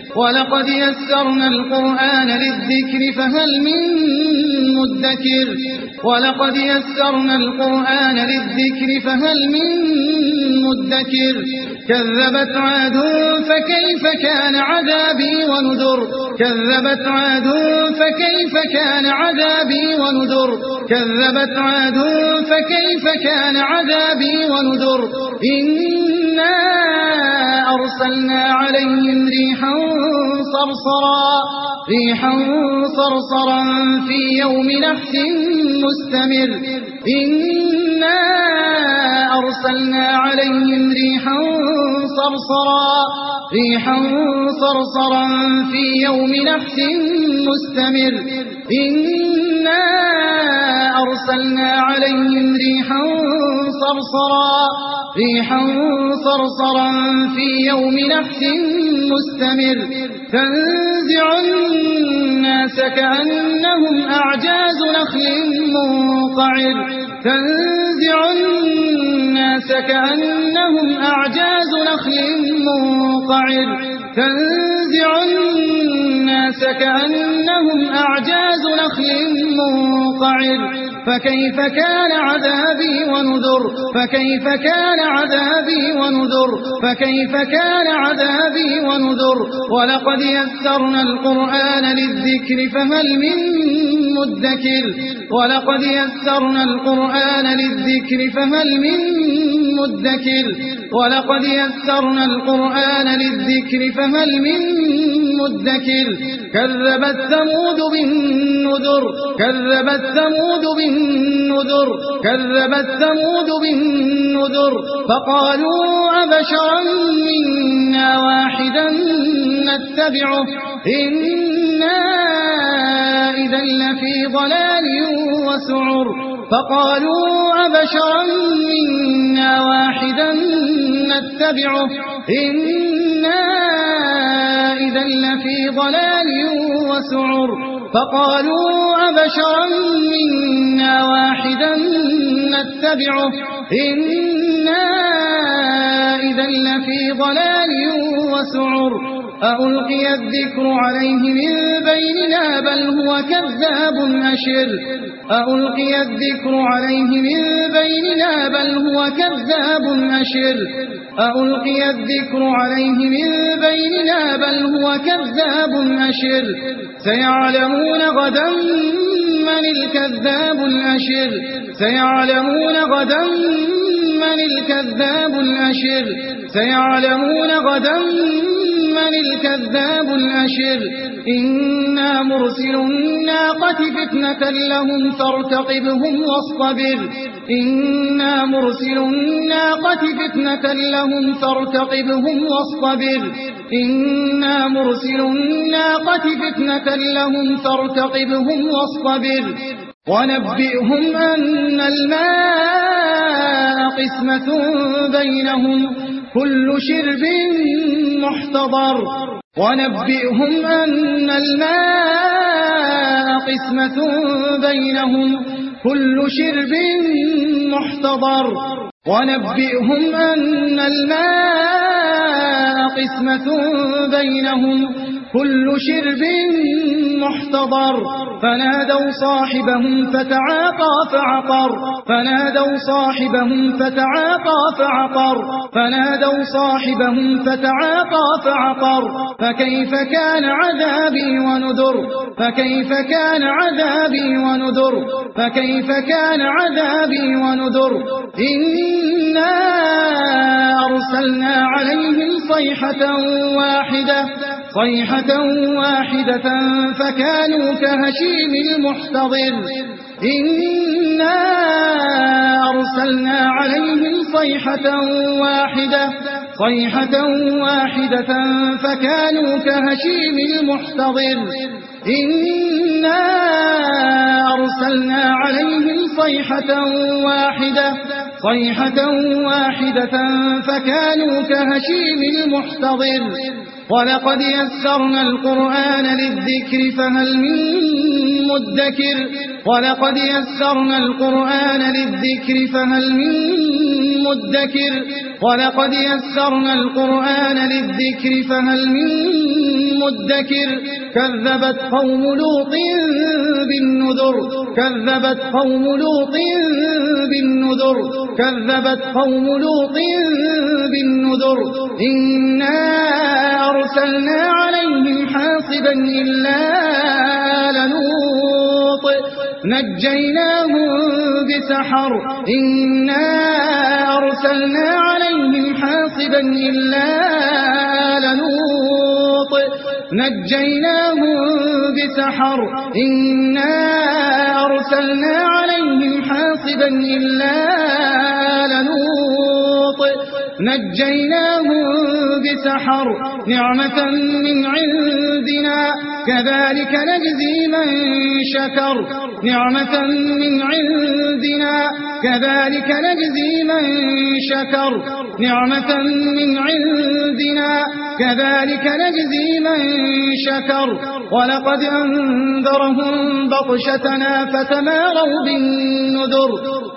كذبت عاد فكيف كان عذابي ونذر إنا أرسلنا عليهم ريحا صرصرا في يوم نحس مستمر تنزع الناس كأنهم أعجاز نخل منقعر فكيف كان عذابي ونذر ولقد يسرنا القرآن للذكر فهل من مدكر مدكر كذبت ثمود بالنذر فقالوا أبشرا منا واحدا نتبعه إنا إذا لفي ضلال وسعر أألقي الذكر عليه من بيننا بل هو كذاب أشر سيعلمون غدا من الكذاب الأشر إنا مرسل الناقة فتنة لهم فارتقبهم واصطبر ونبئهم أن الماء قسمة بينهم كل شرب محتضر فنادوا صاحبهم فتعاطى فعقر فكيف كان عذابي ونذر إنا أرسلنا عليهم صيحة واحدة فكانوا كهشيم المحتضر ولقد يسرنا القرآن للذكر فهل من مدكر كذبت قوم لوط بالنذر إنا أرسلنا عليهم حاصبا إلا آل لوط نجيناهم بسحر نعمة من عندنا كذلك نجزي من شكر ولقد أنذرهم بطشتنا فتماروا بالنذر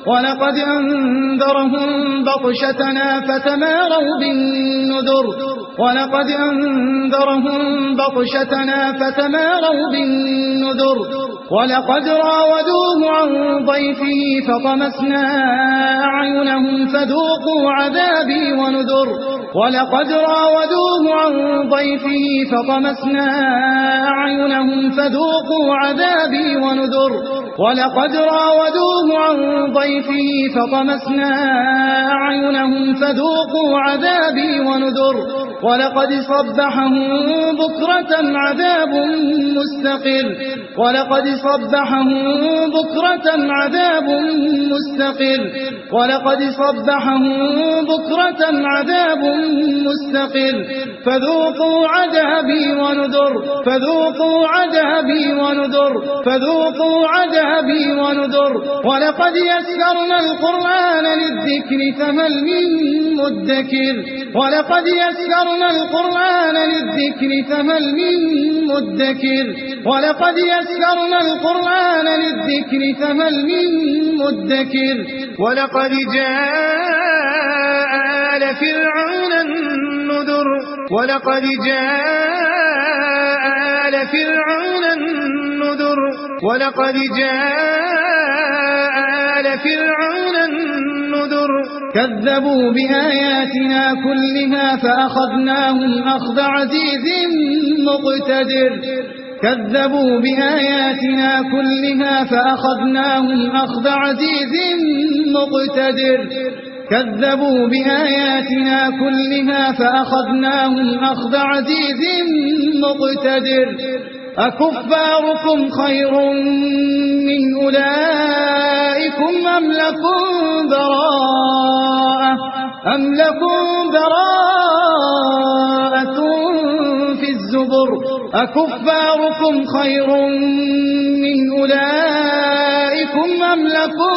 ولقد راودوه عن ضيفه فطمسنا أعينهم فذوقوا عذابي ونذر ولقد صبحهم بكرة عذاب مستقر ولقد صبحهم بكرة عذاب مستقر ولقد صبحهم بكرة عذاب مستقر فذوقوا عذابي ونذر فذوقوا عذابي ونذر فذوقوا عذابي ونذر ولقد يسرنا القرآن للذكر فهل من مدكر ولقد يسرنا القرآن للذكر فهل من مدكر ولقد يسرنا القرآن للذكر فهل من مدكر ولقد جاء آل فرعون النذر ولقد جاء آل فرعون النذر ولقد جاء آل فرعون النذر كذبوا بآياتنا كلها فأخذناهم أخذ عزيز مقتدر كذبوا بآياتنا كلها فأخذناهم أخذ عزيز مقتدر كذبوا بآياتنا كلها فأخذناهم أخذ عزيز مقتدر أكفاركم خير من أولئكم أم لكم براءة في الزبر أكفاركم خير من أولئكم أم لكم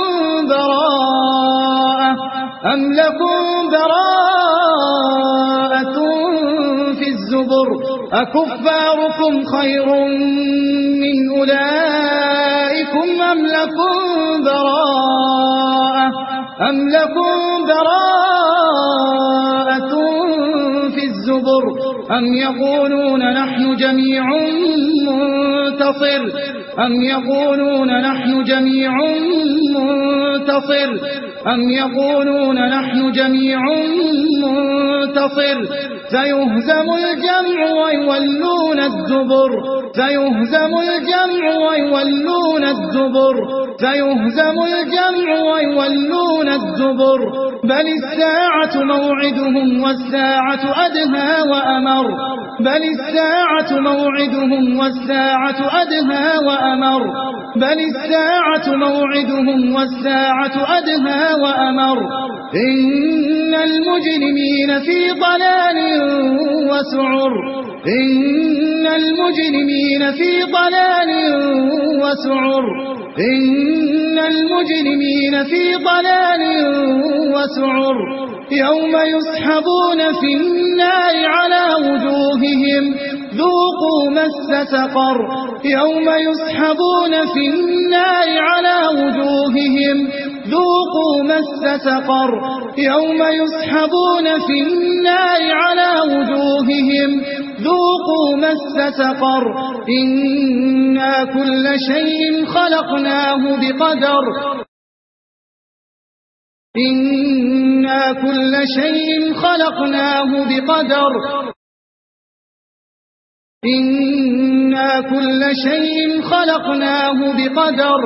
براءة في الزبر أكفاركم خير من أولئكم أم لكم براءة في الزبر أم يقولون نحن جميع منتصر أم يقولون نحن جميع منتصر أم يقولون نحن جميع منتصر سيهزم الجمع ويولون الدبر سيهزم الجمع ويولون الدبر سيهزم الجمع ويولون الدبر بل الساعة موعدهم والساعة أدهى وأمر بل الساعة موعدهم والساعة أدهى وأمر بل الساعة موعدهم والساعة أدهى وأمر إن المجرمين في ضلال وسعر إن المجرمين في ضلال وسعر إن المجرمين في ضلال وسعر يوم يسحبون في النار على وجوههم ذوقوا مس سقر يوم يسحبون في النار على وجوههم ذوقوا مس سقر يوم يسحبون في النار على وجوههم ذوقوا مس سقر إنا كل شيء خلقناه بقدر إنا كل شيء خلقناه بقدر إنا كل شيء خلقناه بقدر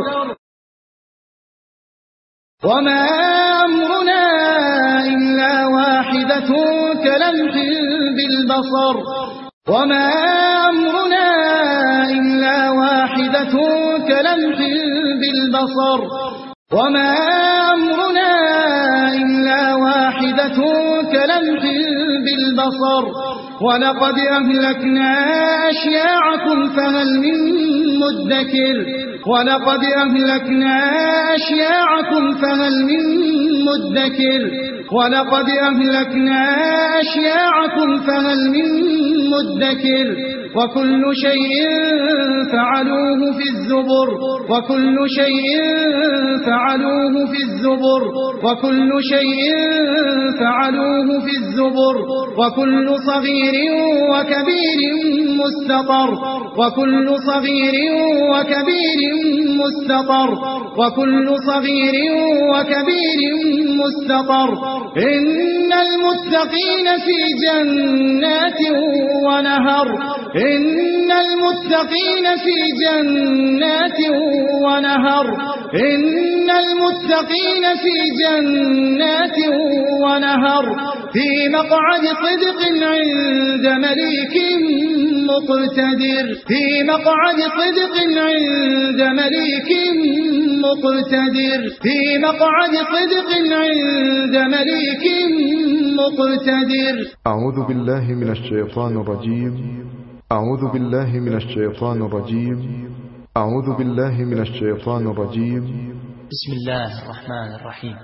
وما أمرنا إلا واحدة كلمح بالبصر وما أمرنا إلا واحدة كلمح بالبصر وما أمرنا إلا واحدة كلمح بالبصر ولقد أهلكنا أشياعكم فهل من مدكر ولقد أهلكنا أشياعكم فهل من مدكر ولقد أهلكنا أشياعكم فهل من مدكر وكل شيء فعلوه في الزبر وكل شيء فعلوه في الزبر وكل شيء فعلوه في الزبر وكل صغير وكبير مستطر وكل صغير وكبير مستطر وكل صغير وكبير مستطر إن المتقين في جنات ونهر إن المتقين في جنات ونهر إن المتقين في جنات ونهر في مقعد صدق عند مليك مقتدر في مقعد صدق عند مليك مقتدر في مقعد صدق عند مليك مقتدر. أعوذ بالله من الشيطان الرجيم. أعوذ بالله من الشيطان الرجيم. أعوذ بالله من الشيطان الرجيم. بسم الله الرحمن الرحيم.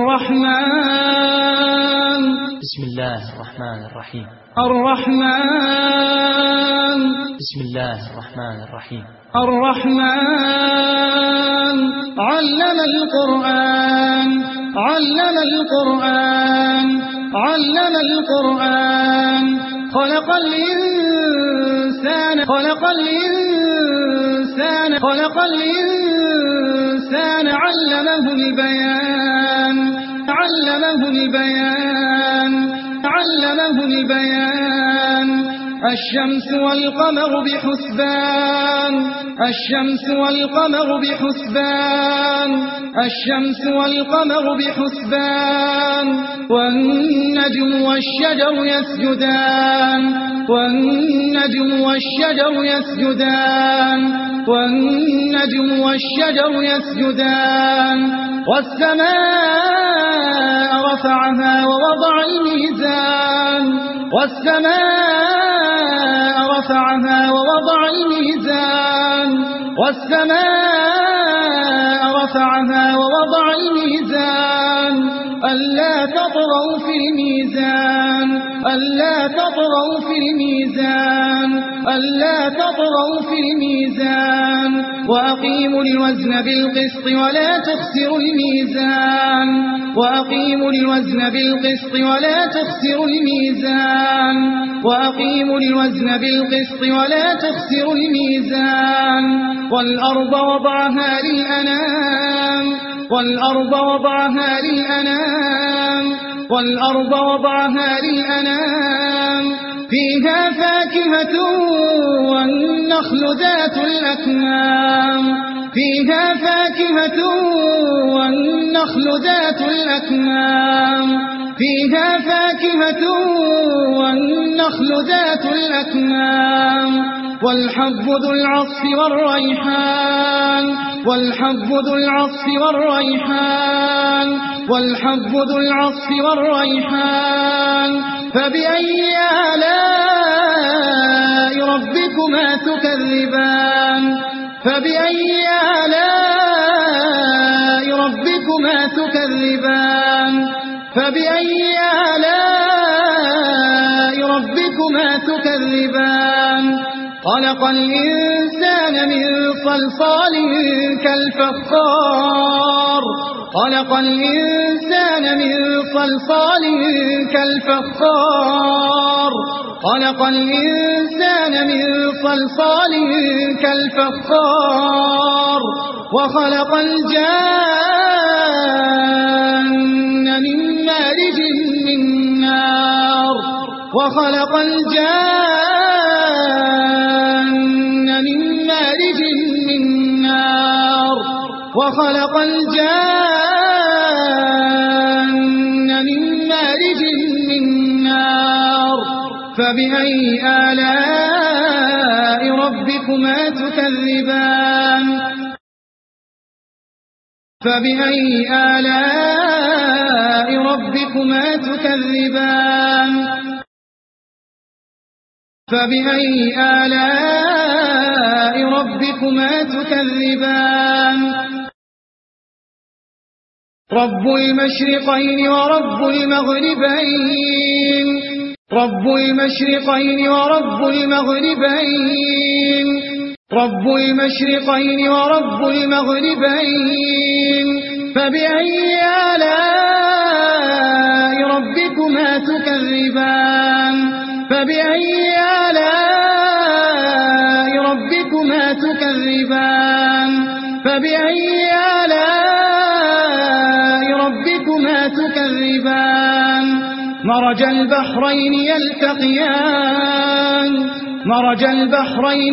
الرحمن. بسم الله الرحمن الرحيم. الرحمن. بسم الله الرحمن الرحيم. الرحمن علم القرآن علم القرآن علم القرآن خلق الإنسان خلق الإنسان خلق الإنسان علمه البيان علمه البيان علمه البيان. الشمس والقمر بحسبان الشمس والقمر بحسبان الشمس والقمر بحسبان. والنجم والشجر يسجدان والنجم والشجر يسجدان والنجم والشجر يسجدان. والسماء رفعها ووضع الميزان والسماء رفعها ووضع الميزان والسماء رفعها ووضع الميزان. ألا تطغوا في الميزان ألا تطغوا في الميزان ألا تطغوا في الميزان. وأقيموا الوزن بالقسط ولا تخسروا الميزان وأقيموا الوزن بالقسط ولا تخسروا الميزان وأقيموا الوزن بالقسط ولا تخسروا الميزان. والأرض وضعها للأنام والأرض وضعها للأنام والأرض وضعها للأنام. فيها فاكهة والنخل ذات الأكمام فيها فاكهة والنخل ذات الأكمام فيها فاكهة والنخل ذات الأكمام. والحب ذو العصف والريحان والحب ذو العصف والريحان والحب ذو العصف والريحان. فبأي آلاء ربكما تكذبان فبأي آلاء ربكما تكذبان فبأي آلاء ربكما تكذبان. خلق الإنسان من صلصال كالفخار خلق الإنسان من صلصال كالفخار خلق الإنسان من صلصال كالفخار. وخلق الجان من مارج من نار وخلق الجان من مارج من نار وخلق الجان من مارج من نار. فبأي آلاء ربكما تكذبان فبأي آلاء ربكما تكذبان فبأي آلاء ربكما تكذبان. رب المشرقين ورب المغربين رب المشرقين ورب المغربين رب المشرقين ورب المغربين. فبأي آلاء ربكما تكذبان فبأي آلاء ربكما تكذبان فبأي آلاء ربكما تكذبان. مرج البحرين يلتقيان مرج البحرين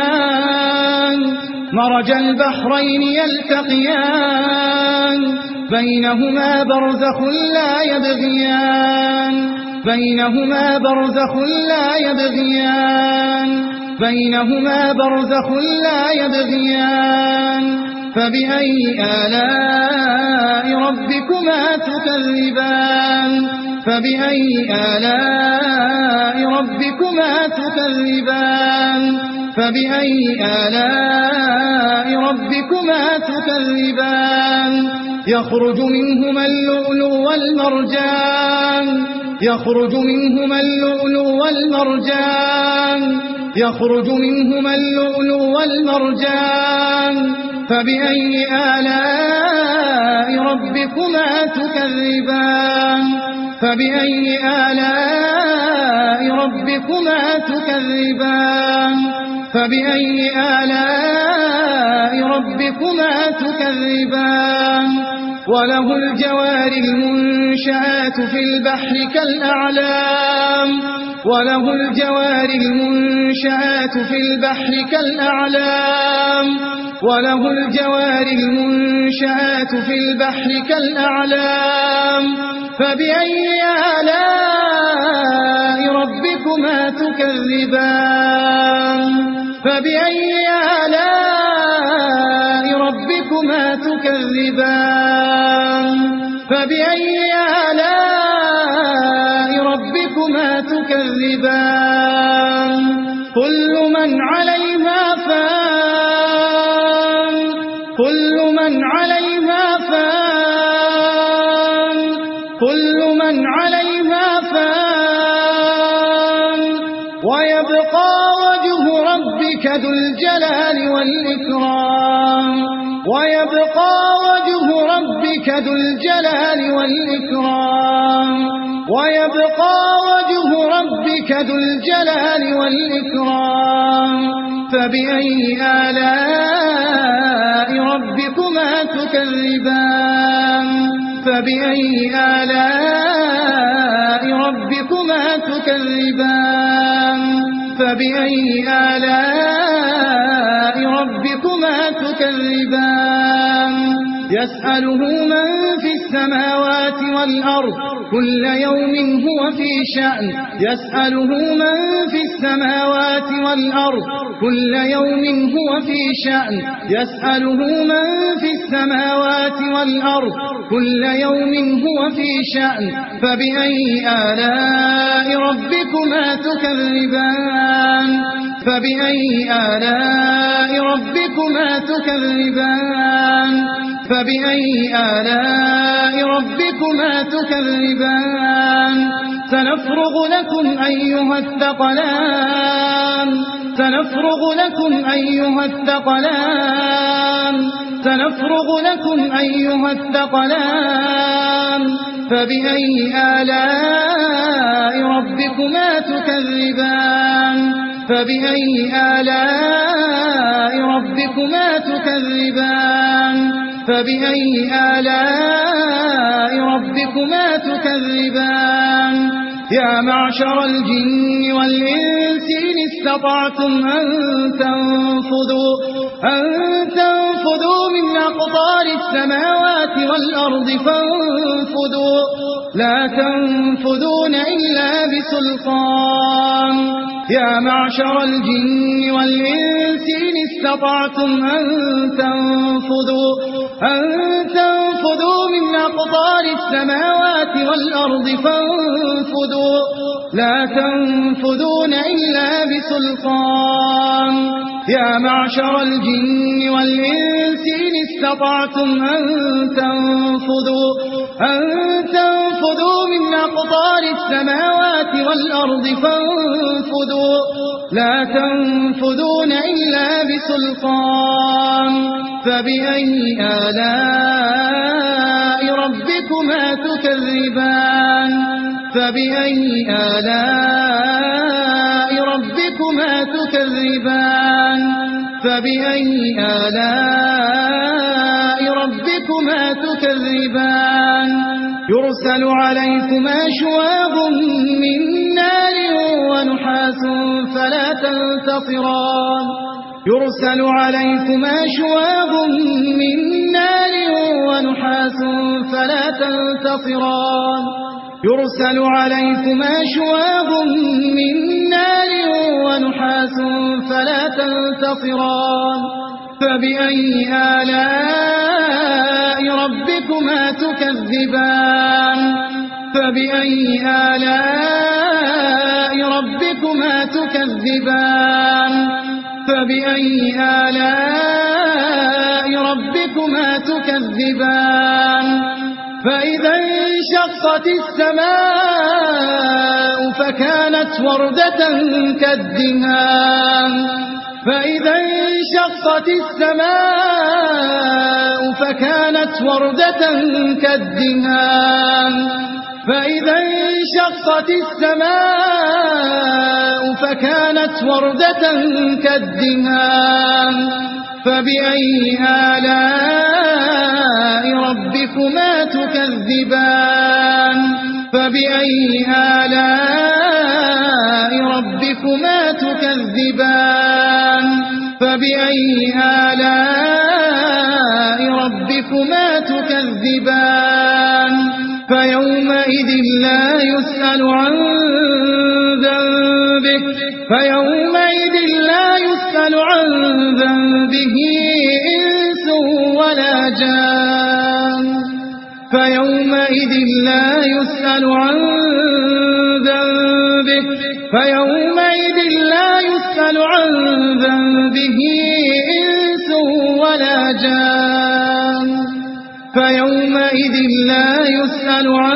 يلتقيان مرج البحرين يلتقيان. بينهما برزخ لا يبغيان بينهما برزخ لا يبغيان بينهما برزخ لا يبغيان فبأي آلاء ربكما تكذبان فبأي آلاء ربكما تكذبان فبأي آلاء ربكما تكذبان يخرج منهما اللؤلؤ والمرجان يخرج منهما اللؤلؤ والمرجان يخرج منهما اللؤلؤ والمرجان فبأي آلاء ربكما تكذبان فبأي آلاء ربكما تكذبان فبأي آلاء ربكما تكذبان وله الجوار المنشآت في البحر كالأعلام وله الجوار المنشآت في البحر كالأعلام وله الجوار المنشآت في البحر كالأعلام فبأي آلاء ربكما تكذبان فبأي آلاء ربكما تكذبان فبأي آلاء ربكما تكذبان كل من عليها فان كل من عليها فان كل من عليها فان ويبقى وجه ربك ذو الجلال والإكرام ويبقى وجه ربك ذو الجلال والإكرام ويبقى وجه ربك ذو الجلال والإكرام فبأي آلاء ربكما تكذبان فبأي آلاء ربكما تكذبان فبأي آلاء ربكما تكذبان يسأله من في السماوات والأرض كل يوم هو في شأن يسأله من في السماوات والأرض كل يوم هو في شأن يسأله من في السماوات والأرض كل يوم هو في شأن فبأي آلاء ربكما تكذبان فبأي آلاء ربكما تكذبان فبأي آلاء ربكما تكذبان سنفرغ لكم أيها الثقلان سنفرغ لكم أيها الثقلان سنفرغ لكم أيها الثقلان فبأي آلاء ربكما تكذبان فبأي آلاء ربكما تكذبان فبأي آلاء ربكما تكذبان يا معشر الجن والإنس إن استطعتم أن تنفذوا من أقطار السماوات والأرض فانفذوا لا تنفذون إلا بسلطان يا معشر الجن والإنس إن استطعتم أن تنفذوا من أقطار السماوات والأرض فانفذوا لا تنفذون إلا بسلطان يا معشر الجن والإنس إن استطعتم أن تنفذوا من أقطار السماوات والأرض فانفذوا لا تنفذون إلا بسلطان فبأي آلاء ربكما تكذبان فبأي آلاء ربكما تكذبان فبأي آلاء ربكما تكذبان يرسل عليكما شواظ من نار ونحاس فلا تنتصران يرسل عليكما شواظ من نار ونحاس فلا تنتصران يرسل عليكما شواظ من نار ونحاس فلا تنتصران فبأي آلاء ربكما تكذبان فبأي آلاء ربكما تكذبان فبأي آلاء ربكما تكذبان فإذا انشقت السماء فكانت وردة كالدهان فإذا انشقت السماء فكانت وردة كالدهان فإذا انشقت السماء فكانت وردة كالدهان فبأي آلاء ربكما تكذبان فبأي آلاء ربكما تكذبان فبأي آلاء ربكما تكذبان فيومئذ لا يسأل عن ذنبه فيومئذ لا يسأل عن ذنبه إنس ولا جان فيومئذ لا يسأل عن ذنبه فيومئذ لا يسأل عن ذنبه إنس ولا جان فيومئذ لا يسأل عن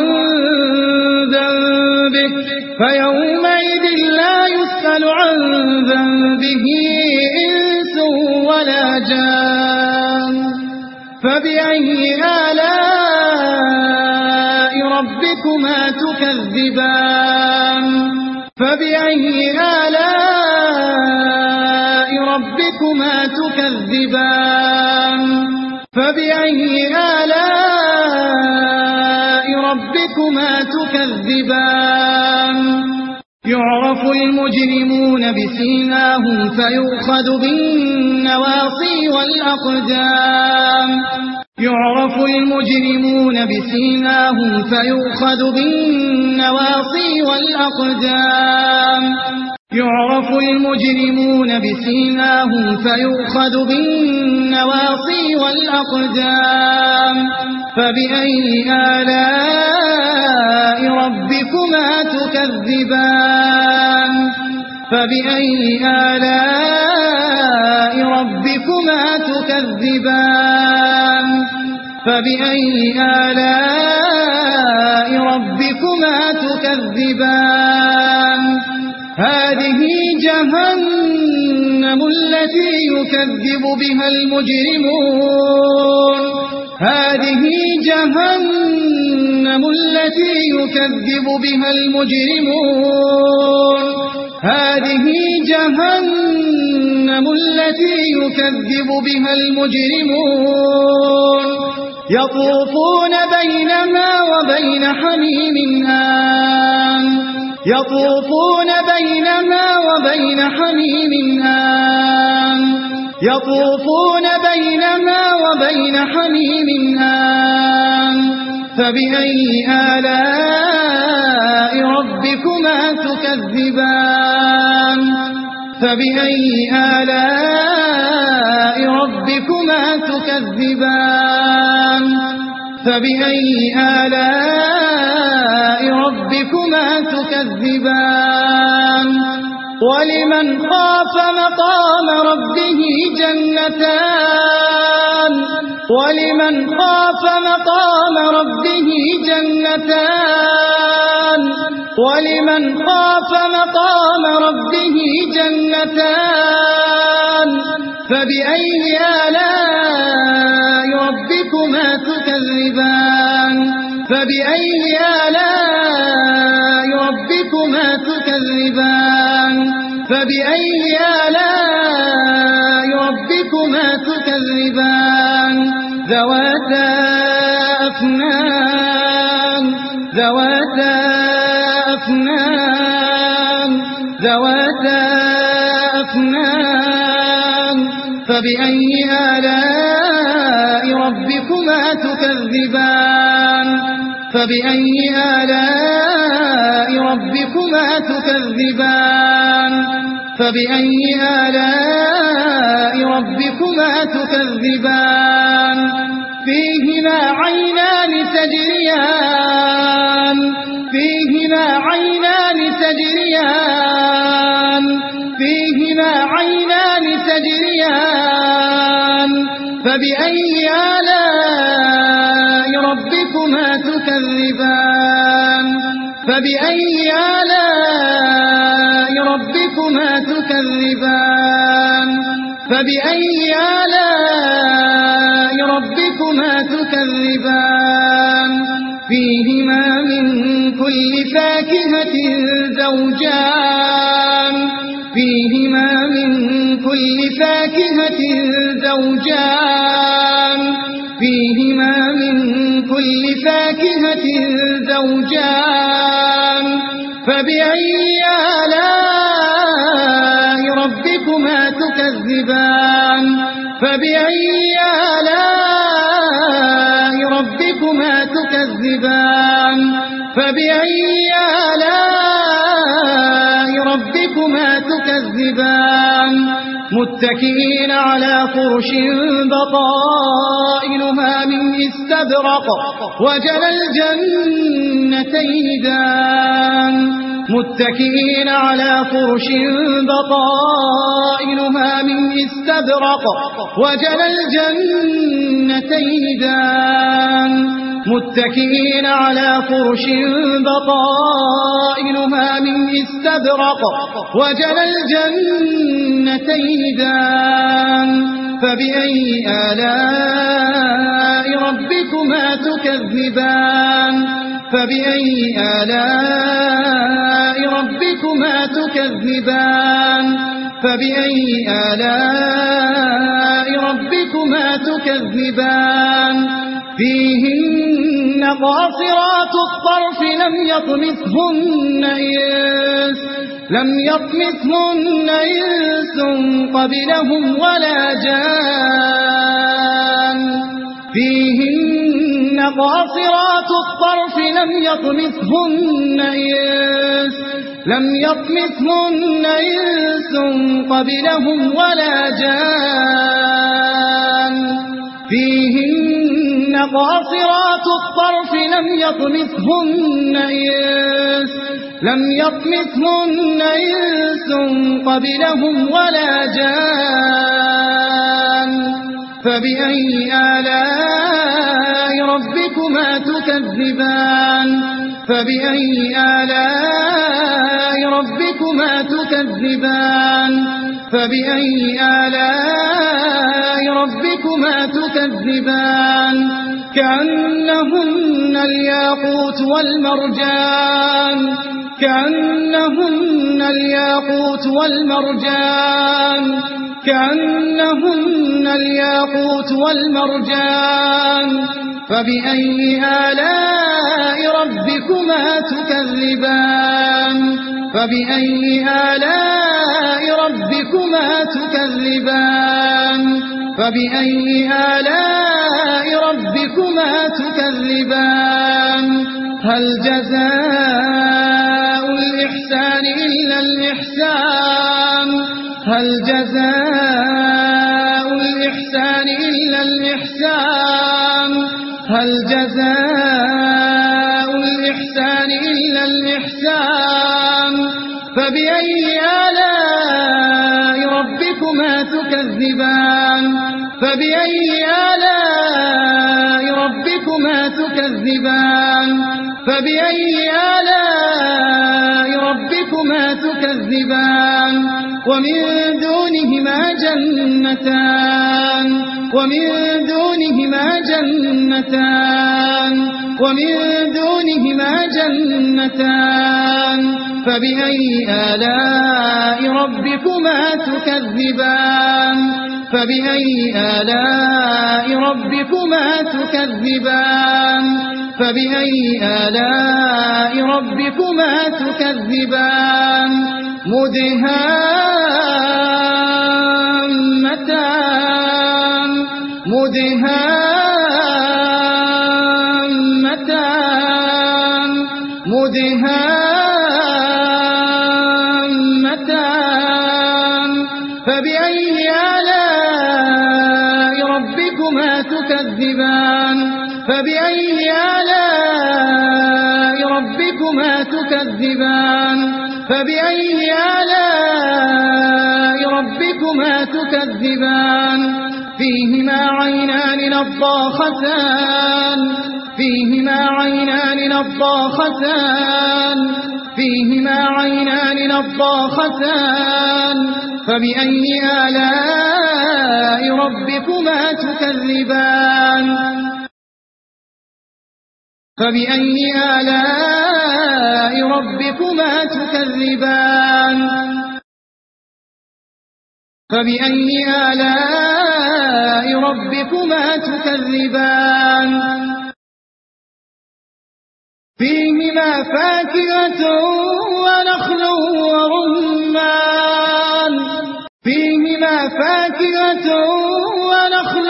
ذنبه فيومئذ لا يسأل عن ذنبه إنس ولا جان فبأي آلاء ربكما تكذبان فبأي آلاء ربكما تكذبان فبأي آلاء ربكما تكذبان يعرف المجرمون بسيماهم فيؤخذ بالنواصي والأقدام يعرف المجرمون بسيماهم فيؤخذ بالنواصي والأقدام يعرف المجرمون بسيماهم فيؤخذ بالنواصي والأقدام فبأي آلاء ربكما تكذبان فبأي آلاء ربكما تكذبان فبأي آلاء ربكما تكذبان هذه جهنم التي يكذب بها المجرمون هذه جهنم التي يكذب بها المجرمون هذه جهنم التي يكذب بها المجرمون يطوفون بينها وبين حميم آن يطوفون بينها وبين حميم آن يطوفون بينها وبين حميم آن فبأي آلاء ربكما تكذبان فبأي آلاء ربكما تكذبان فبأي آلاء ربكما تكذبان ولمن خاف مقام ربه جنتان ولمن خاف مقام ربه جنتان ولمن خاف مقام ربه جنتان فبأي آلاء ربكما تكذبان فبأي آلاء ربكما تكذبان فبأي آلاء ربكما تكذبان ذواتا أفنان ذواتا أفنان ذواتا أفنان فبأي آلاء ربكما تكذبان فبأي آلاء ربكما تكذبان فبأي آلاء ربكما تكذبان فيهما عينان تجريان فيهما عينان تجريان فيهما عينان تجريان فبأي آلاء ربكما تكذبان فبأي آلاء ربكما تكذبان فبأي آلاء ربكما تكذبان فيهما من كل فاكهة زوجان فيهما من كل فاكهة زوجان فيهما من كل فاكهة زوجان فبأي آلاء ربكما تكذبان فبأي آلاء ربكما تكذبان فبأي آلاء ربكما تكذبان متكئين على فرش بطائنها من استبرق وجنى الجنتين دان متكئين على فرش بطائنها من استبرق وجنى الجنتين دان متكئين على فرش بطائنها من استبرق وجنى الجنتين دان فبأي آلاء ربكما تكذبان فبأي آلاء ربكما تكذبان فبأي آلاء ربكما تكذبان فيهن قاصرات الطرف لم يطمثهن إنس قبلهم ولا جان فيهن قاصرات الطرف لم يطمثهن إنس قبلهم ولا جان فيهن قاصرات الطرف لم يطمثهن إنس قبلهم ولا جان فبأي آلاء ربكما تكذبان فبأي آلاء ربكما تكذبان فبأي آلاء ربكما تكذبان كأنهن الياقوت والمرجان كأنهن الياقوت والمرجان كأنهن الياقوت والمرجان فبأي آلاء ربكما تكذبان فبأي آلاء ربكما تكذبان فبأي آلاء ربكما تكذبان هل جزاء الإحسان إلا الإحسان هل جزاء الإحسان إلا الإحسان هل جزاء الإحسان إلا الإحسان فبأي آلاء ربكما تكذبان فبأي آلاء ربكما تكذبان فبأي آلاء ربكما تكذبان ومن دونهما جنتان ومن دونهما جنتان ومن دونهما جنتان فبأي آلاء ربكما تكذبان فبأي آلاء ربكما تكذبان فبأي آلاء ربكما تكذبان مدهامتان هامتان فبأي آلاء ربكما تكذبان فبأي آلاء ربكما تكذبان فبأي آلاء ربكما تكذبان فيهما عينان نضاختان فيهما عينان نضاختان فيهما عينان نضاختان فبأي آلاء ربكما تكذبان فبأي آلاء ربكما تكذبان فبأي آلاء ربكما تكذبان فيهما فاكهة ونخل ورمان فيهما فاكهة ونخل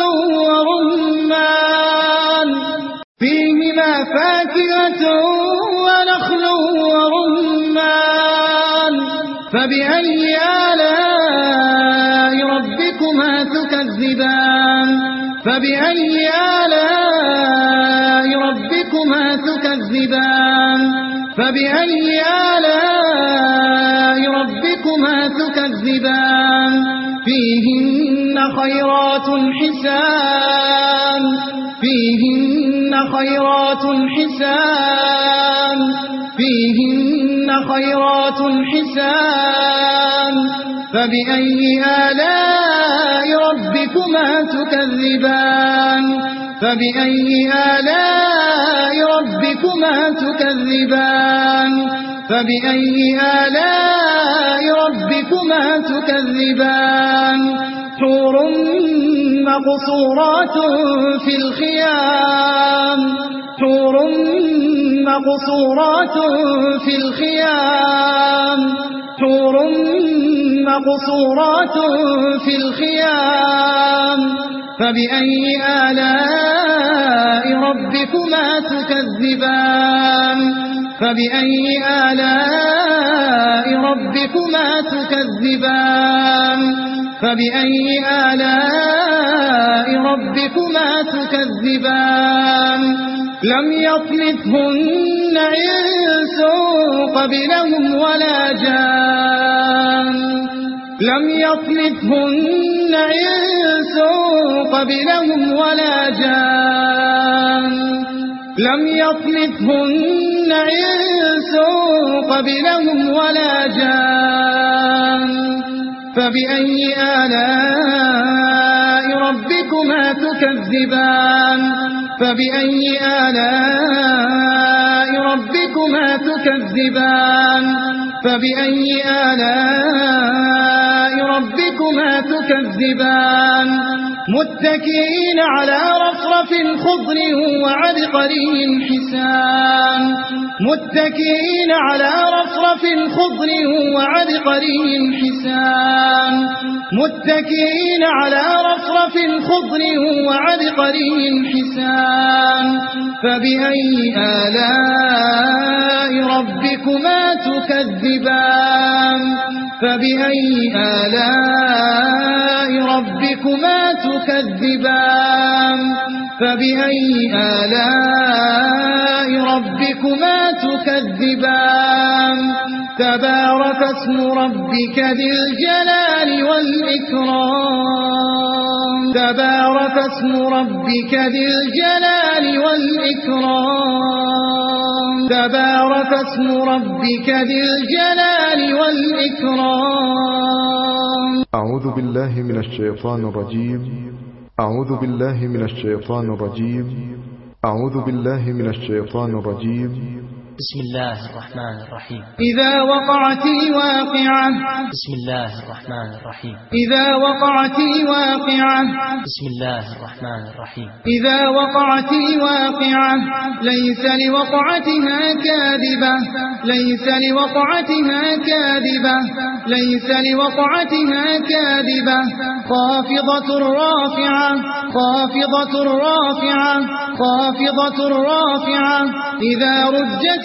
ورمان فيهما فاكهة ونخل ورمان فبأي آلاء ربكما تكذبان فبأي آلاء ربكما تكذبان فبأي آلاء ربكما تكذبان فيهن خيرات حسان فيهن خيرات حسان فيهن خيرات حسان فبأي آلاء ربكما تكذبان فبأي آلاء ربكما تكذبان فبأي آلاء ربكما تكذبان حور مقصورات في الخيام حور مقصورات في الخيام حور مقصورات في الخيام فبأي آلاء ربكما تكذبان فبأي آلاء ربكما تكذبان فبأي آلاء ربكما تكذبان لم يطمثهن إنس قبلهم ولا جان لم يطمثهن إنس قبلهم ولا جان لم يطمثهن إنس قبلهم ولا جان فبأي آلاء ربكما تكذبان فبأي آلاء ربكما تكذبان فبأي آلاء ربكما تكذبان متكئين على رفرف خضر وعبقري حسان متكئين على رفرف خضر وعبقري حسان متكئين على رفرف خضر وعبقري حسان فبأي آلاء ربكما تكذبان فبأي آلاء ربكما تكذبان فبأي آلاء ربكما تكذبان تبارك اسم ربك ذي الجلال والإكرام تبارك اسم ربك ذي الجلال والإكرام تبارك اسم ربك ذي الجلال والإكرام أعوذ بالله من الشيطان الرجيم أعوذ بالله من الشيطان الرجيم أعوذ بالله من الشيطان الرجيم بسم الله الرحمن الرحيم إذا وقعت الواقعة بسم الله الرحمن الرحيم إذا وقعت الواقعة بسم الله الرحمن الرحيم إذا وقعت الواقعة ليس لوقعتها كاذبة ليس لوقعتها كاذبة ليس لوقعتها كاذبة خافضة رافعة خافضة رافعة خافضة رافعة إذا رجت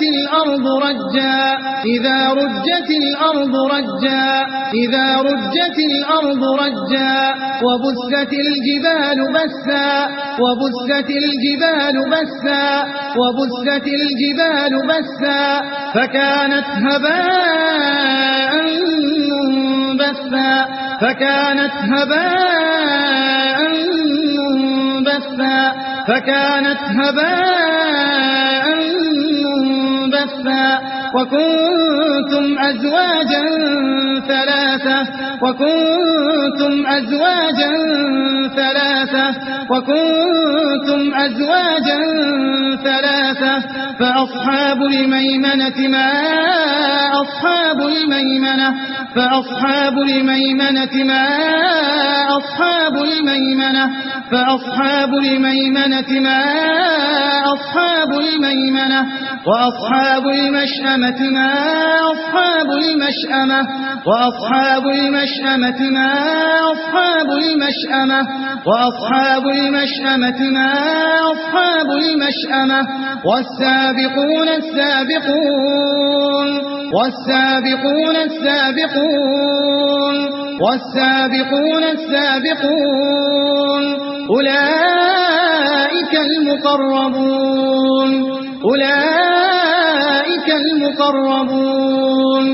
الأرض رجا إذا رجت الأرض رجا إذا رجت الأرض رجا وبست الجبال بسا وبست الجبال بسا وبست الجبال بسا فكانت هباء منبثا فكانت هباء منبثا فكانت هباء منبثا وكنتم أزواجا ثلاثة وكنتم أزواجا ثلاثة وكنتم أزواجا ثلاثة فأصحاب الميمنة ما أصحاب الميمنة فأصحاب الميمنة ما أصحاب الميمنة فأصحاب الميمنة ما أصحاب الميمنة وأصحاب المشأمة ما أصحاب المشأمة وأصحاب المشأمة ما أصحاب المشأمة وأصحاب المشأمة ما أصحاب المشأمة والسابقون السابقون والسابقون السابقون والسابقون السابقون أولئك المقربون أولئك المقربون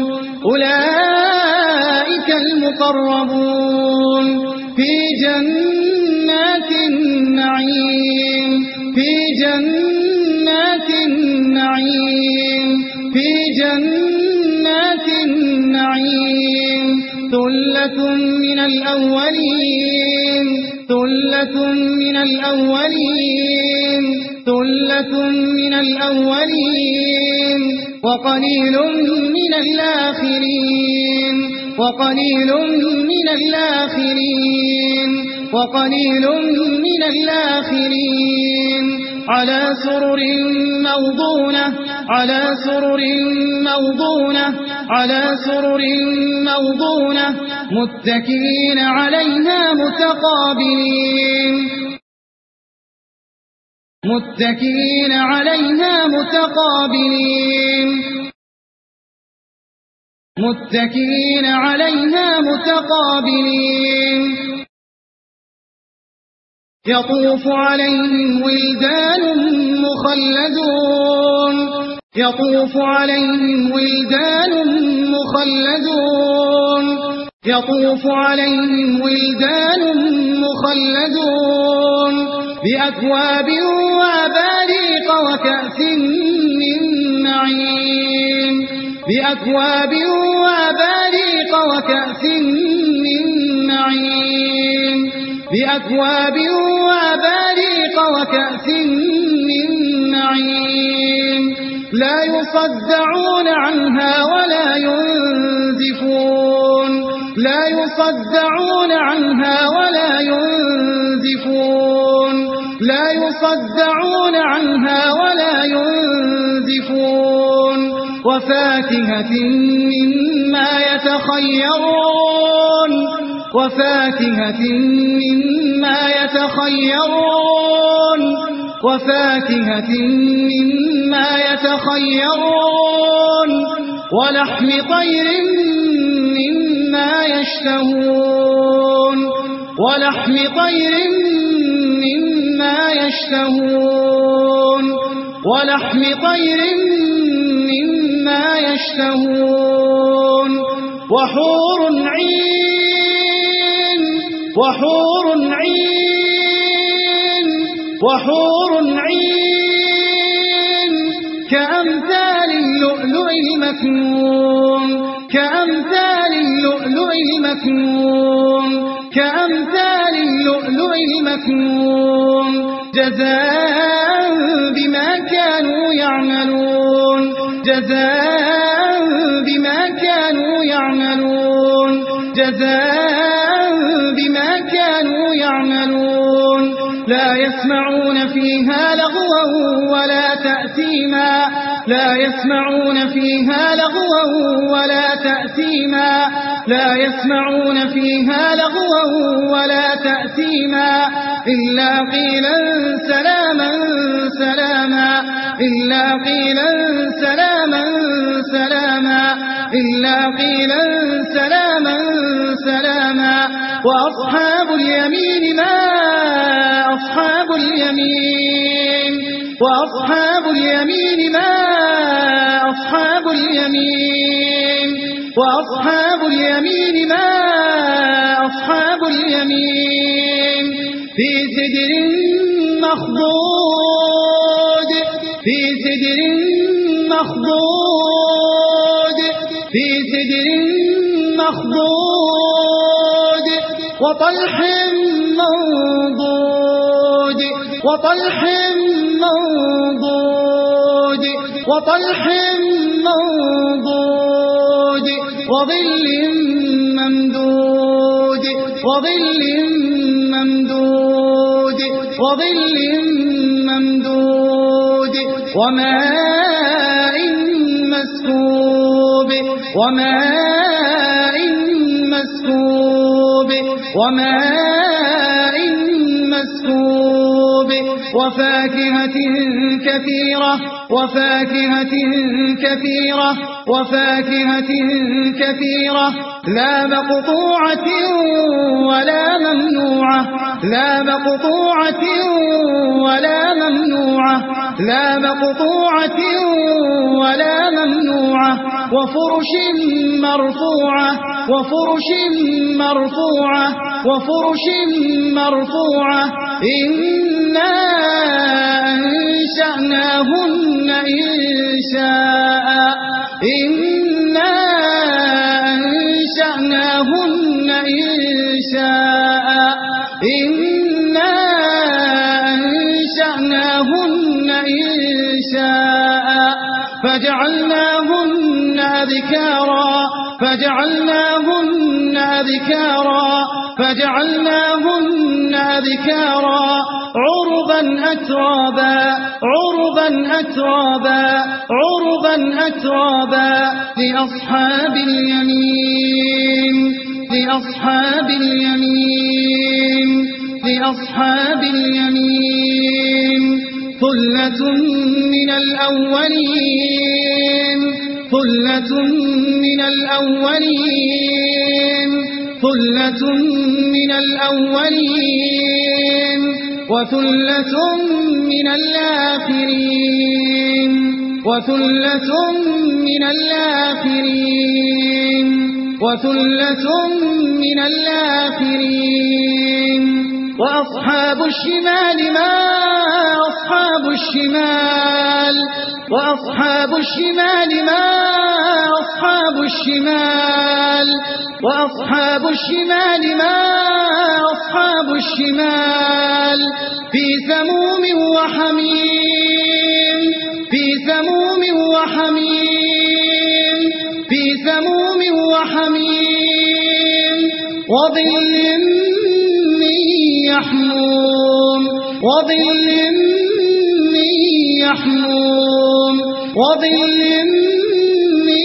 أولئك المقربون في جنات النعيم في جنات النعيم في جنات النعيم ثلة من الأولين ثلة من الأولين ثلة من الأولين وقليل من الآخرين وقليل من الآخرين وقليل من الآخرين على سرر موضونة على سرر موضونة على سرر موضونة متكئين عليها متقابلين متكئين عليها متقابلين متكئين عليها متقابلين يطوف عليهم ولدان مخلدون يطوف عليهم ولدان مخلدون يطوف عليهم ولدان مخلدون بأكواب وأباريق وكأس من معين بأكواب وأباريق وكأس من معين بأكواب وأباريق وكأس من معين لا يصدعون عنها ولا ينزفون لا يصدعون عنها ولا ينزفون لا يصدعون عنها ولا ينزفون وفاكهة مما يتخيرون وفاكهة مما يتخيرون وفاكهة مما يتخيرون ولحم طير مما يشتهون ولحم طير مما يشتهون ولحم طير مما يشتهون وحور عين وحور عين وحور عين كأمثال اللؤلؤ المكنون كأمثال اللؤلؤ المكنون كأمثال اللؤلؤ المكنون جزاء بما كانوا يعملون جزاء بما كانوا يعملون جزاء بما كانوا يعملون لا يسمعون فيها لغوا ولا تأثيما لا يسمعون فيها لغوا ولا تأثيما لا يسمعون فيها لغوا ولا تأثيما إلا قيلا سلاما سلاما إلا قيلا سلاما سلاما إلا قيلا سلاما سلاما وأصحاب اليمين ما أصحاب اليمين وأصحاب اليمين ما أصحاب اليمين وأصحاب اليمين ما أصحاب اليمين في سدر مخضود في سدر مخضود في سدر مخضود وطلح منضود وطلح منضود وطلح منضود وظل ممدود وظل ممدود وظل ممدود وماء مسكوب وماء مسكوب وماء مسكوب وفاكهة كثيرة وفاكهة كثيرة وفاكهة كثيرة لا مقطوعة ولا ممنوعة لا مقطوعة ولا ممنوعة لا مقطوعة ولا ممنوعة وفرش مرفوعة وفرش مرفوعة وفرش مرفوعة إنا أنشأناهن إنشاء إنا أنشأناهن إنشاء إنا أنشأناهن إنشاء فجعلناهن أبكارا فجعلناهن أبكارا فجعلناهن أبكارا عربا أترابا عربا أترابا عربا أترابا لأصحاب اليمين لأصحاب اليمين لأصحاب اليمين ثلة من الأولين ثلة من الأولين ثلة من الأولين وثلة من الآخرين وثلة من الآخرين وثلة من الآخرين وأصحاب الشمال ما أصحاب الشمال وأصحاب الشمال ما أصحاب الشمال وأصحاب الشمال ما أصحاب الشمال في سموم وحميم في سموم وحميم في سموم وحميم وظل من يحموم وظل من يحموم وظل من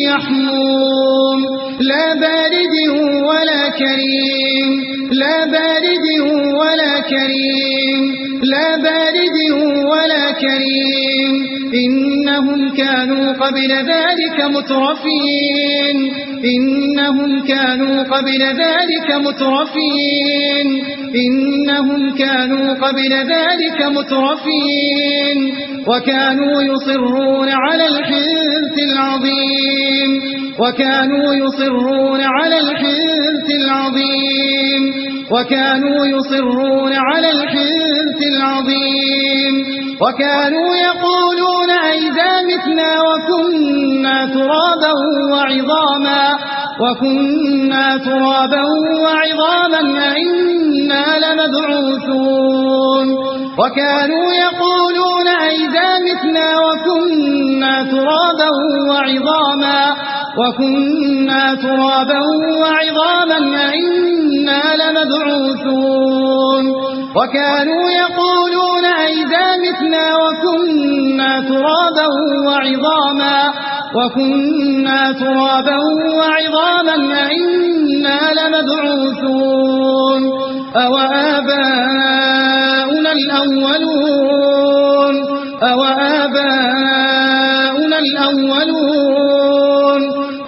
يحموم لا بارد ولا كريم لا بارد ولا كريم لا بارد ولا كريم إنهم كانوا قبل ذلك مترفين إنهم كانوا قبل ذلك مترفين إنهم كانوا قبل ذلك مترفين وكانوا يصرون على الحنث العظيم وكانوا يصرون على الحنث العظيم وكانوا يصرون على الحنث العظيم وكانوا يقولون أئذا متنا وكنا ترابا وعظاما وكنا ترابا وعظاما أئنا لمبعوثون وكانوا يقولون أئذا متنا وكنا ترابا وعظاما وكنا ترابا وعظاما أئنا لمبعوثون وكانوا يقولون أئذا متنا وكنا ترابا وعظاما وكنا ترابا وعظاما أئنا لمبعوثون أوآباؤنا الأولون أوآباؤنا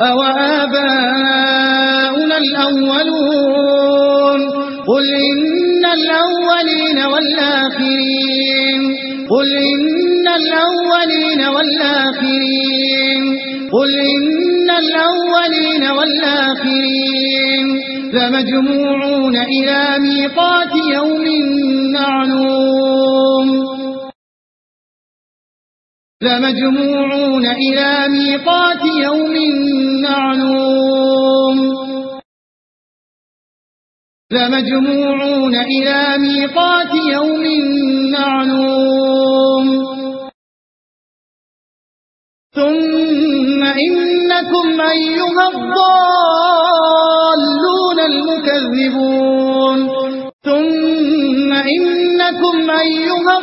أوآباؤنا الأولون قل إن الأولين والآخرين قل إن الأولين والآخرين قل إن الأولين والآخرين لمجموعون إلى ميقات يوم معلوم لمجموعون إلى ميقات يوم معلوم لمجموعون إلى ميقات يوم معلوم ثم إنكم أيها الضالون المكذبون ثم إنكم أيها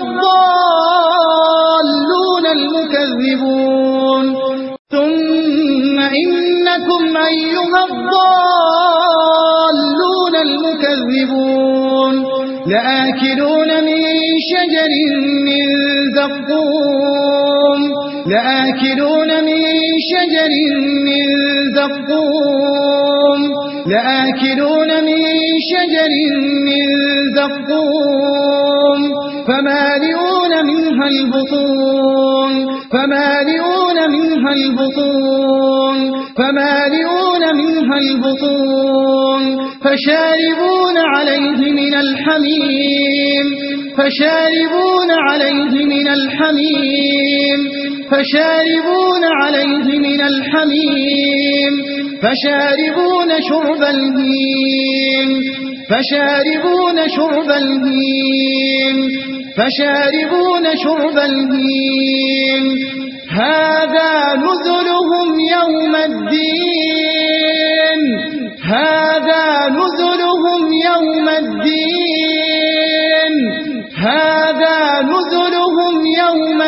الضالون المكذبون ثم إنكم أيها الضالون المكذبون لآكلون من شجر من زقوم لآكلون من شجر من زقوم لآكلون من شجر من زقوم فمالئون منها البطون فمالئون منها البطون فمالئون منها البطون فشاربون عليه من الحميم فشاربون عليه من الحميم فشاربون عليه من الحميم فشاربون شرب الهيم فشاربون شرب الهيم فشاربون شرب الهيم هذا نزلهم يوم الدين هذا نزلهم يوم الدين هذا نزلهم يوم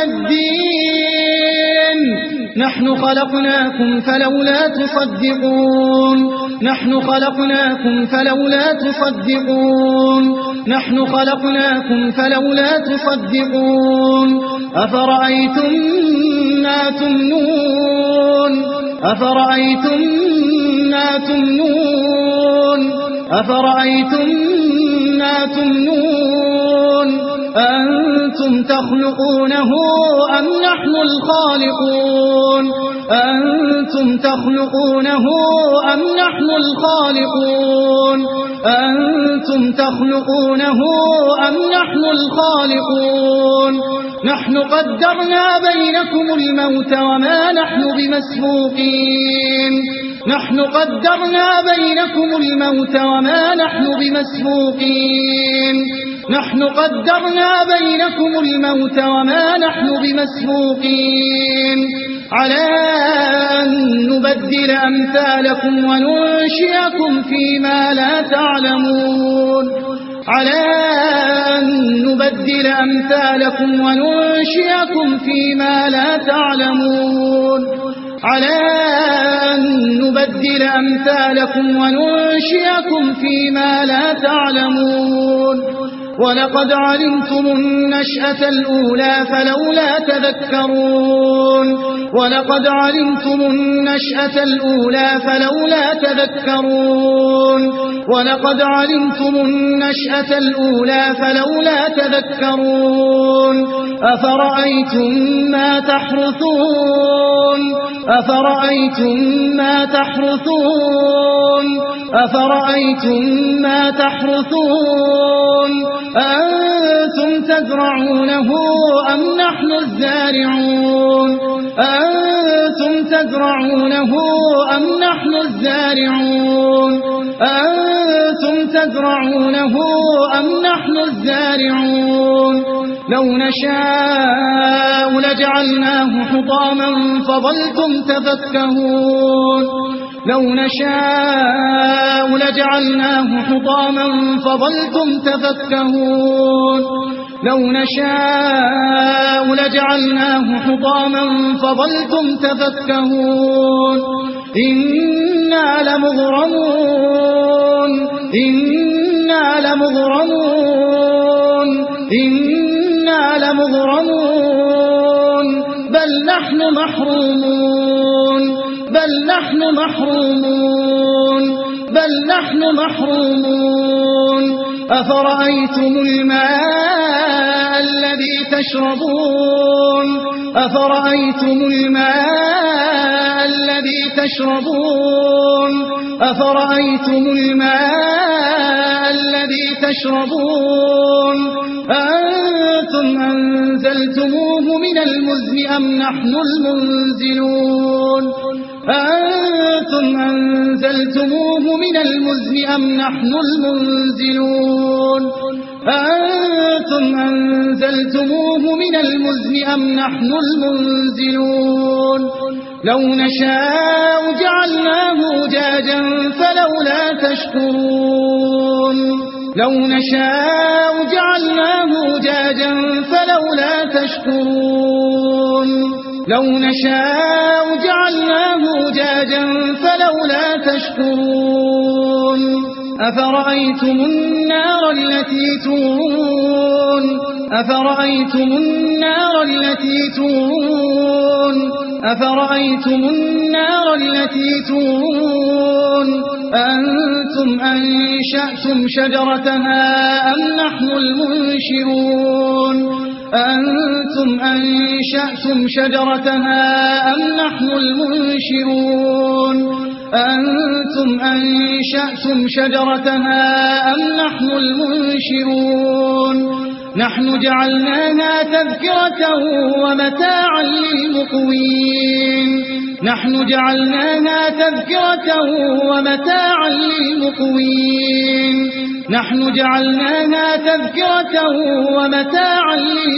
الدين نحن خلقناكم فلولا تصدقون نحن خلقناكم فلولا تصدقون نحن خلقناكم فلولا تصدقون أفرأيتم ما تمنون أفرأيتم ما تمنون أفرأيتم ما تمنون أنتم تخلقونه أم نحن الخالقون أنتم تخلقونه أم نحن الخالقون أنتم تخلقونه أم نحن الخالقون نحن قدرنا بينكم الموت وما نحن بمسبوقين نحن قدرنا بينكم الموت وما نحن بمسبوقين نحن قدرنا بينكم الموت وما نحن بمسبوقين على أن نبدل أمثالكم وننشئكم فيما لا تعلمون على أن نبدل أمثالكم وننشئكم فيما لا تعلمون على أن نبدل أمثالكم وننشئكم فيما لا تعلمون ولقد علمتم النشأة الأولى فلولا تذكرون ولقد علمتم النشأة الأولى فلولا تذكرون ولقد علمتم النشأة الأولى فلولا تذكرون أفرأيتم ما تحرثون أفرأيتم ما تحرثون أفرأيتم ما تحرثون أنتم تزرعونه أم نحن الزارعون أنتم تزرعونه أم نحن الزارعون أنتم تزرعونه أم نحن الزارعون لو نشاء لجعلناه حطاما فظلتم تفكهون لو نشاء لجعلناه حطاما فظلتم تفكهون لو نشاء لجعلناه حطاما فظلتم تفكهون إنا لمغرمون إنا لمغرمون إنا لمغرمون بل نحن محرومون بل نحن محرومون أفرأيتم الماء الذي تشربون أفرأيتم الماء الذي تشربون أفرأيتم الماء الذي تشربون أنتم أنزلتموه من المزن أم نحن المنزلون أنتم أنزلتموه من المزن أم نحن المنزلون أنتم أنزلتموه من المزن أم نحن المنزلون لو نشاء جعلناه أجاجا فلولا تشكرون لو نشاء جعلناه أجاجا فلولا تشكرون لو نشاء جعلناه أجاجا فلولا تشكرون أفرأيتم النار التي تورون أفرأيتم النار التي تورون أفرأيتم النار التي تورون أنتم أنشأتم شجرتها أم نحن المنشرون أنتم أنشأتم شجرتها أم نحن المنشرون أنتم أنشأتم شجرتها أم نحن المنشرون نحن جعلناها تذكرة ومتاعا للمقوين نحن جعلناها تذكرة ومتاعا للمقوين نحن جعلناها تذكرة ومتاعا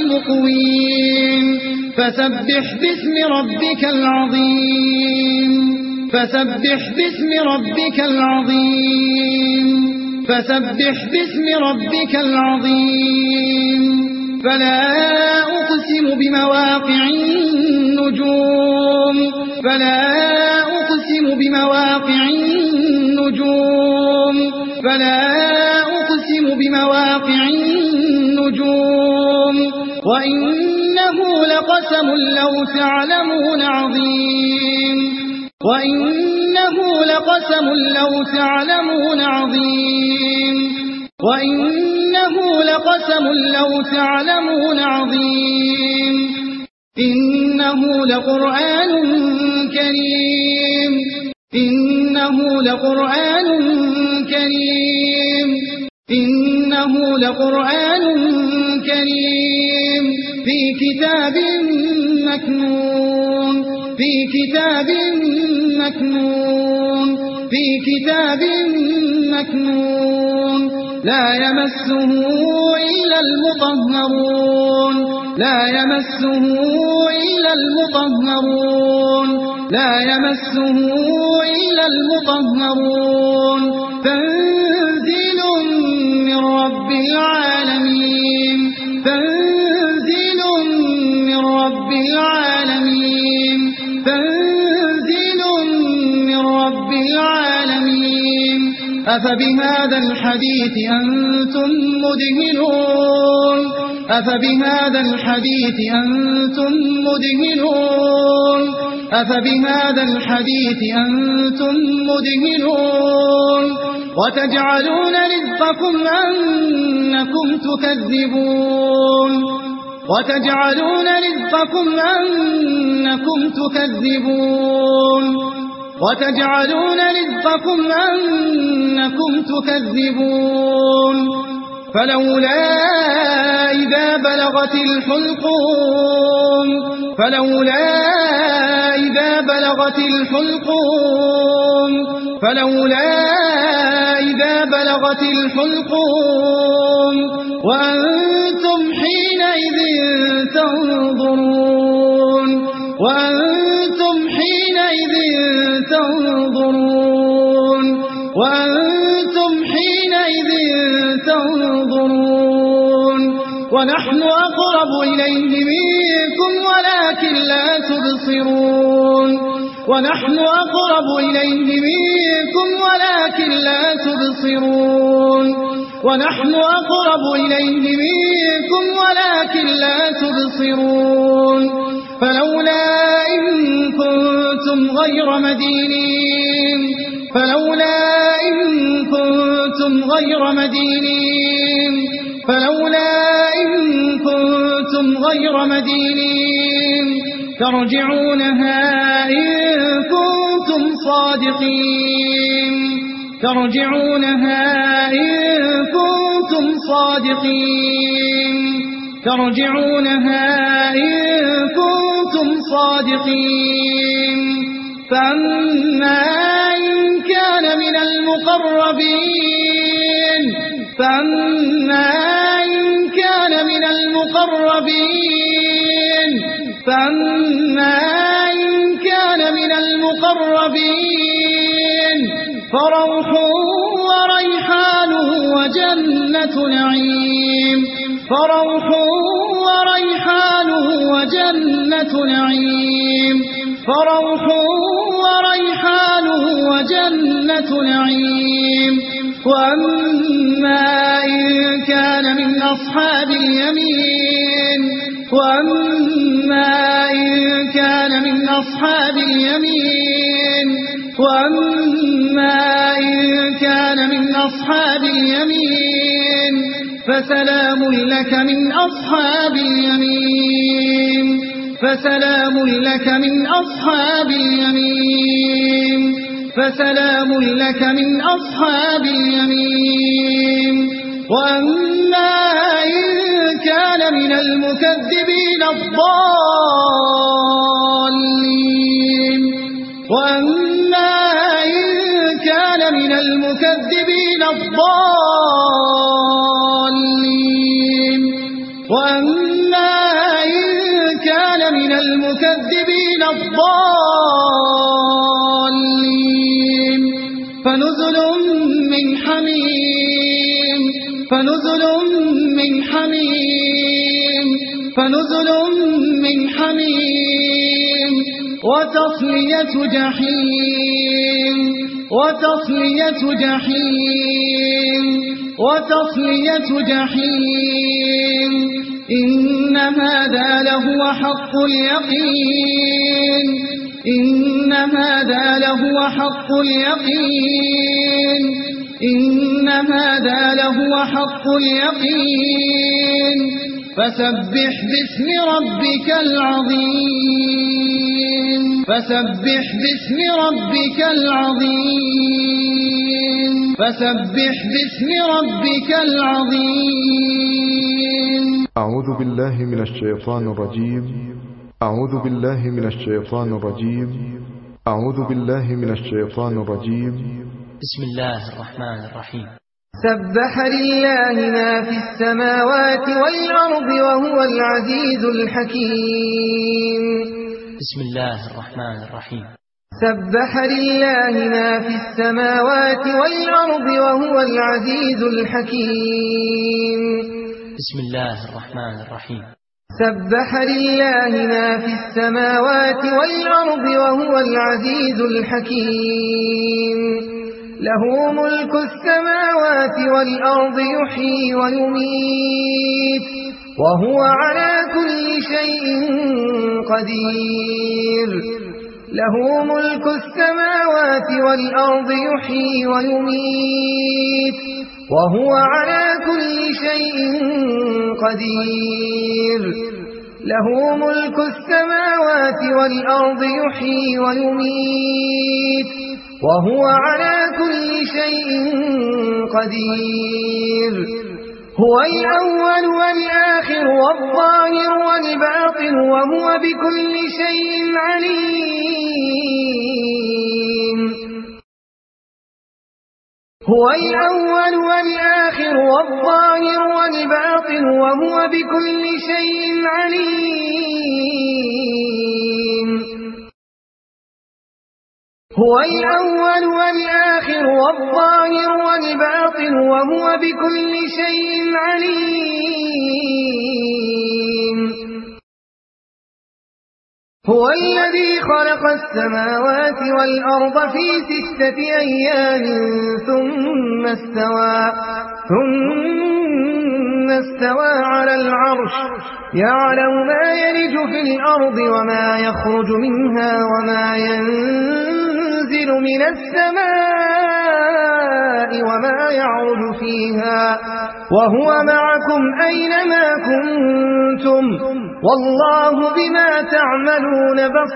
للمقوين فسبح باسم ربك العظيم فسبح باسم ربك العظيم فسبح باسم ربك العظيم فلا أقسم بمواقع النجوم فلا أقسم بمواقع النجوم فلا أقسم بمواقع النجوم وإنه لقسم لو تعلمون عظيم وإنه لقسم لو تعلمون عظيم وإنه لقسم لو تعلمون عظيم إنه لقرآن كريم إنه لقرآن كريم إنه لقرآن كريم في كتاب مكنون في كتاب مكنون في كتاب مكنون لا يمسه إلا المطهرون لا يمسه إلا المطهرون لا يمسه إلا المطهرون تنزيل من رب العالمين تنزيل من رب العالمين تنزيل من رب العالمين أفبهذا الحديث أنتم مدهنون أفبهذا الحديث أنتم مدهنون أفبهذا الحديث أنتم مدهنون وتجعلون رزقكم أنكم تكذبون وتجعلون رزقكم أنكم تكذبون وتجعلون رزقكم أنكم تكذبون فلولا إذا بلغت الحلقوم فلولا إذا بلغت الحلقوم فلولا إذا بلغت الحلقوم وأنتم حينئذ تنظرون وأنتم حينئذ تنظرون وأنتم حينئذ تنظرون ونحن أقرب إليه منكم ولكن لا تبصرون ونحن أقرب إليه منكم ولكن لا تبصرون ونحن أقرب إليه منكم ولكن لا تبصرون فلولا إن كنتم غير مدينين فلولا إن كنتم غير مدينين فلولا إن كنتم غير مدينين ترجعونها إن كنتم صادقين ترجعونها إن كنتم صادقين ترجعونها إن كنتم صادقين فأما إن كان من المقربين فأما إن كان من المقربين فأما إن كان من المقربين فروح وريحان وجنة نعيم فروح وريحان وجنة نعيم فروح وريحان وجنة نعيم وأما إن كان من أصحاب اليمين وأما إن كان من أصحاب اليمين وأما إن كان من أصحاب اليمين فسلام لك من أصحاب اليمين فسلام لك من أصحاب اليمين فسلام لك من أصحاب اليمين وأما إن كان من المكذبين الضالين وأما إن كان من المكذبين الضالين وأما إن كان من المكذبين الضالين فنزل من حميم فنزل من حميم فنزل من حميم وتصلية جحيم وتصلية جحيم وتصلية جحيم إن هذا لهو حق اليقين إن هذا لهو حق اليقين إن هذا لهو حق اليقين فسبح باسم ربك العظيم فسبح باسم ربك العظيم فسبح باسم ربك العظيم أعوذ بالله من الشيطان الرجيم أعوذ بالله من الشيطان الرجيم أعوذ بالله من الشيطان الرجيم بسم الله الرحمن الرحيم سبح لله ما في السماوات والأرض وهو العزيز الحكيم بسم الله الرحمن الرحيم سبح لله ما في السماوات والأرض وهو العزيز الحكيم بسم الله الرحمن الرحيم سبح لله ما في السماوات والأرض وهو العزيز الحكيم له ملك السماوات والأرض يحيي ويميت وهو على كل شيء قدير له ملك السماوات والأرض يحيي ويميت وهو على كل شيء قدير له ملك السماوات والأرض يحيي ويميت وهو على كل شيء قدير هو الأول والآخر والظاهر والباطن وهو بكل شيء عليم هو الأول والآخر والظاهر والباطن وهو بكل شيء عليم هو الأول والآخر والظاهر والباطن وهو بكل شيء عليم هو الذي خلق السماوات والأرض في 6 أيام ثم استوى على العرش يعلم ما يلج في الأرض وما يخرج منها وما ينزل من السماء وما يعرج فيها وهو معكم أينما كنتم والله بما تعملون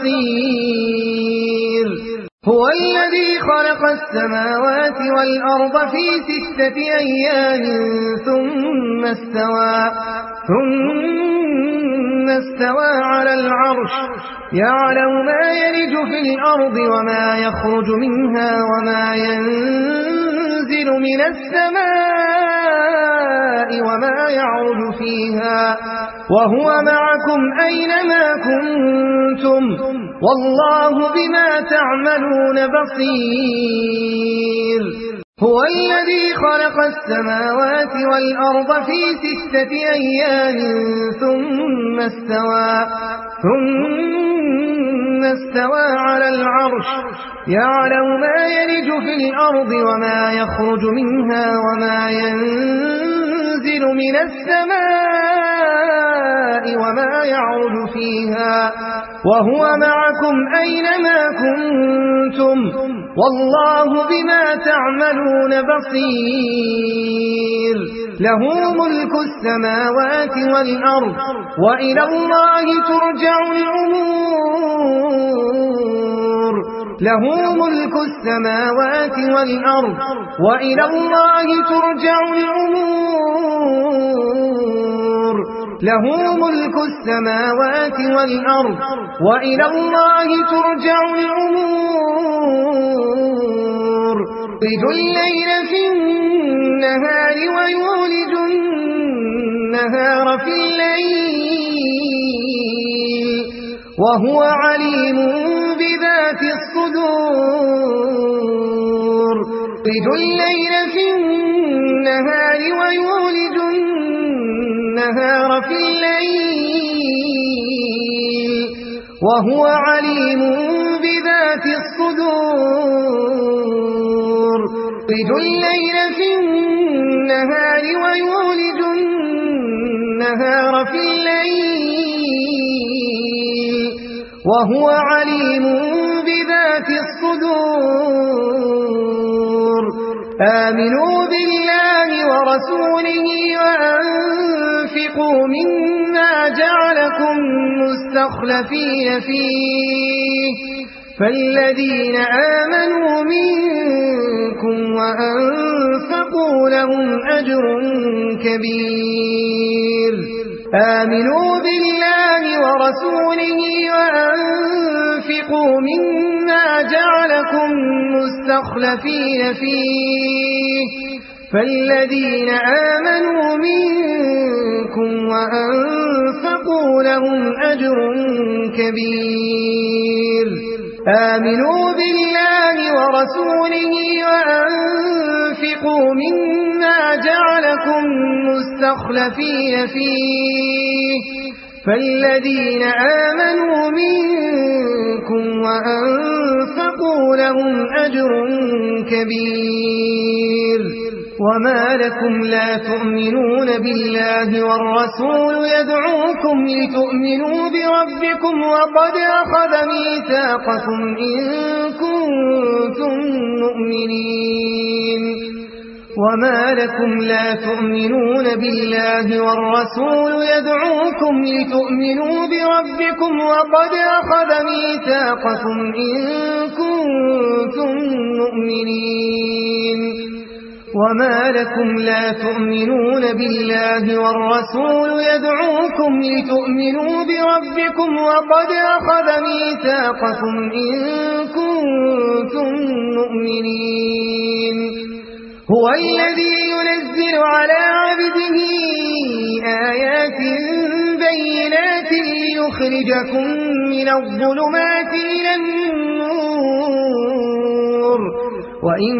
بصير. هو الذي خلق السماوات والأرض في 6 أيام ثم استوى على العرش يعلم ما يلج في الأرض وما يخرج منها وما ينزل من السماء وما يعرج فيها وهو معكم أينما كنتم والله بما تعملون بصير. هو الذي خلق السماوات والأرض في 6 أيام ثم استوى على العرش يعلم ما يلج في الأرض وما يخرج منها وما ينزل من السماء وما يعرج فيها وهو معكم أينما كنتم والله بما تعملون بصير. له ملك السماوات والأرض وإلى الله ترجع الأمور. له ملك السماوات والأرض وإلى الله ترجع الأمور. له ملك السماوات والأرض وإلى الله ترجع الأمور. يولج الليل في النهار ويولج النهار في الليل وهو عليم بذات الصدور. يولج الليل في النهار ويولج النهار في الليل وهو عليم بذات الصدور. يولج الليل في النهار ويولج النهار في الليل وهو عليم بذات الصدور. آمنوا بالله ورسوله وأنفقوا مما جعلكم مستخلفين فيه فالذين آمنوا منكم وأنفقوا لهم أجر كبير. آمنوا بالله ورسوله وأنفقوا مما جعلكم مستخلفين فيه فالذين آمنوا منكم وأنفقوا لهم أجر كبير. آمنوا بالله ورسوله وأنفقوا مما جعلكم مستخلفين فيه فالذين آمنوا منكم وأنفقوا لهم أجر كبير. وما لكم لا تؤمنون بالله والرسول يدعوكم لتؤمنوا بربكم وقد أخذ ميثاقكم إن كنتم مؤمنين. وما لكم لا تؤمنون بالله والرسول يدعوكم لتؤمنوا بربكم وقد أخذ ميثاقكم إن كنتم مؤمنين. وما لكم لا تؤمنون بالله والرسول يدعوكم لتؤمنوا بربكم وقد أخذ ميثاقكم إن كنتم مؤمنين. هو الذي ينزل على عبده آيات بينات ليخرجكم من الظلمات إلى النور وإن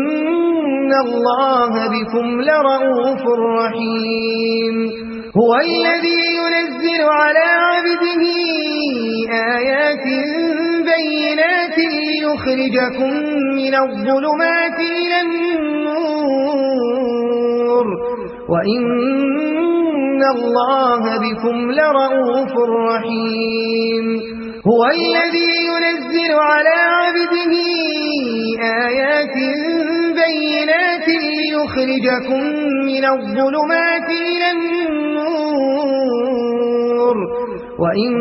الله بكم لرؤوف رحيم. هو الذي ينزل على عبده آيات بينات ليخرجكم من الظلمات إلى النور وإن الله بكم لرؤوف رحيم هو الذي ينزل على عبده آيات بينات ليخرجكم من الظلمات إلى النور وإن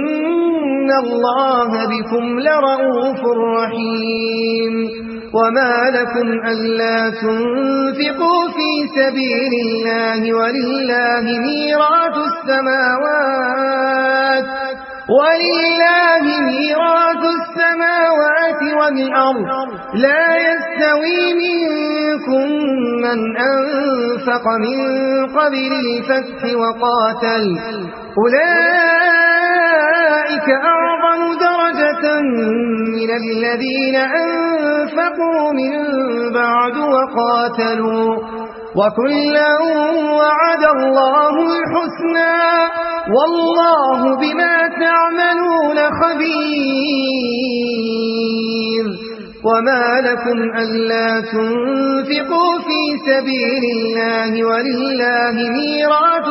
الله بكم لرؤوف رحيم وما لكم ألا تنفقوا في سبيل الله ولله ميراث السماوات والأرض لا يستوي منكم من أنفق من قبل الفتح وقاتل أولئك أعظم درجة من الذين أنفقوا من بعد وقاتلوا وكلا وعد الله الحسنى والله بما تعملون خبير وما لكم ألا تنفقوا في سبيل الله ولله ميراث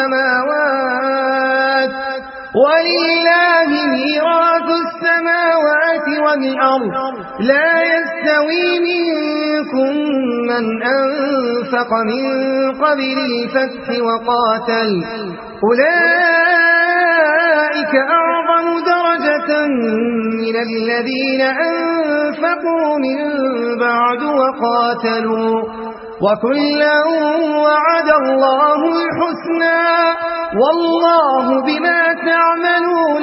السماوات والأرض لا يستوي منكم من أنفق من قبل الفتح وقاتل أولئك أعظم درجة من الذين أنفقوا من بعد وقاتلوا وكلا وعد الله الحسنى والله بما تعملون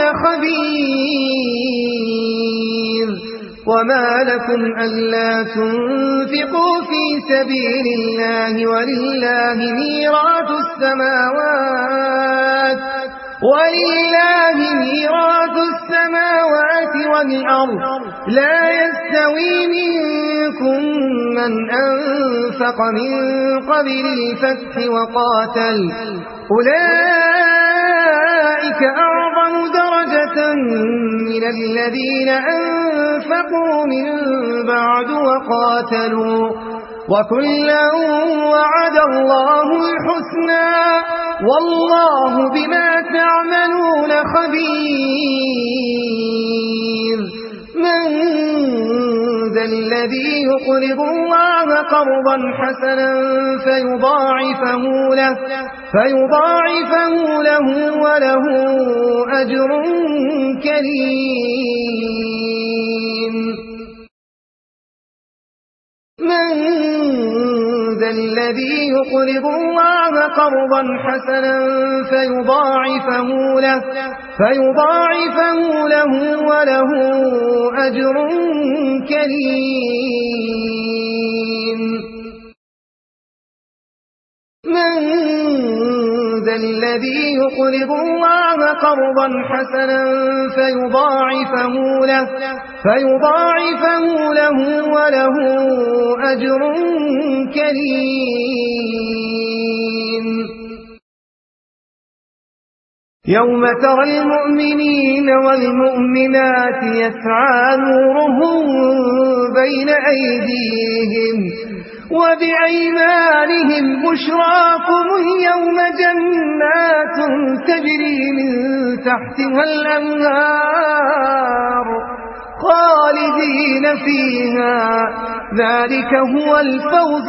خبير وما لكم ألا تنفقوا في سبيل الله ولله ميراث السماوات والأرض لا يستوي منكم من أنفق من قبل الفتح وقاتل أولئك أعظم درجة من الذين أنفقوا من بعد وقاتلوا وكلا وعد الله الحسنى والله بما تعملون خبير من ذا الذي يقرض الله قرضا حسنا فيضاعفه له وله أجر كريم من ذا الذي يقرض الله قرضا حسنا فيضاعفه له وله أجر كريم من ذا الذي يقرض الله قرضا حسنا فيضاعفه له وله أجر كريم يوم ترى المؤمنين والمؤمنات يسعى نورهم بين أيديهم وبأيمانهم بشراكم اليوم جنات تجري من تحتها الأنهار خالدين فيها ذلك هو الفوز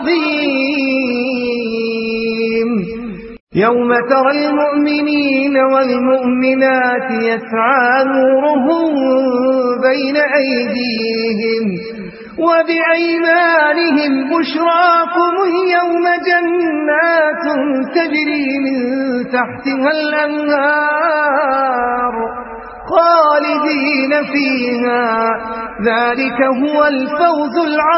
العظيم يوم ترى المؤمنين والمؤمنات يسعى نورهم بين أيديهم وبأيمانهم بشراكم اليوم جنات تجري من تحتها الأنهار خالدين فيها ذلك هو الفوز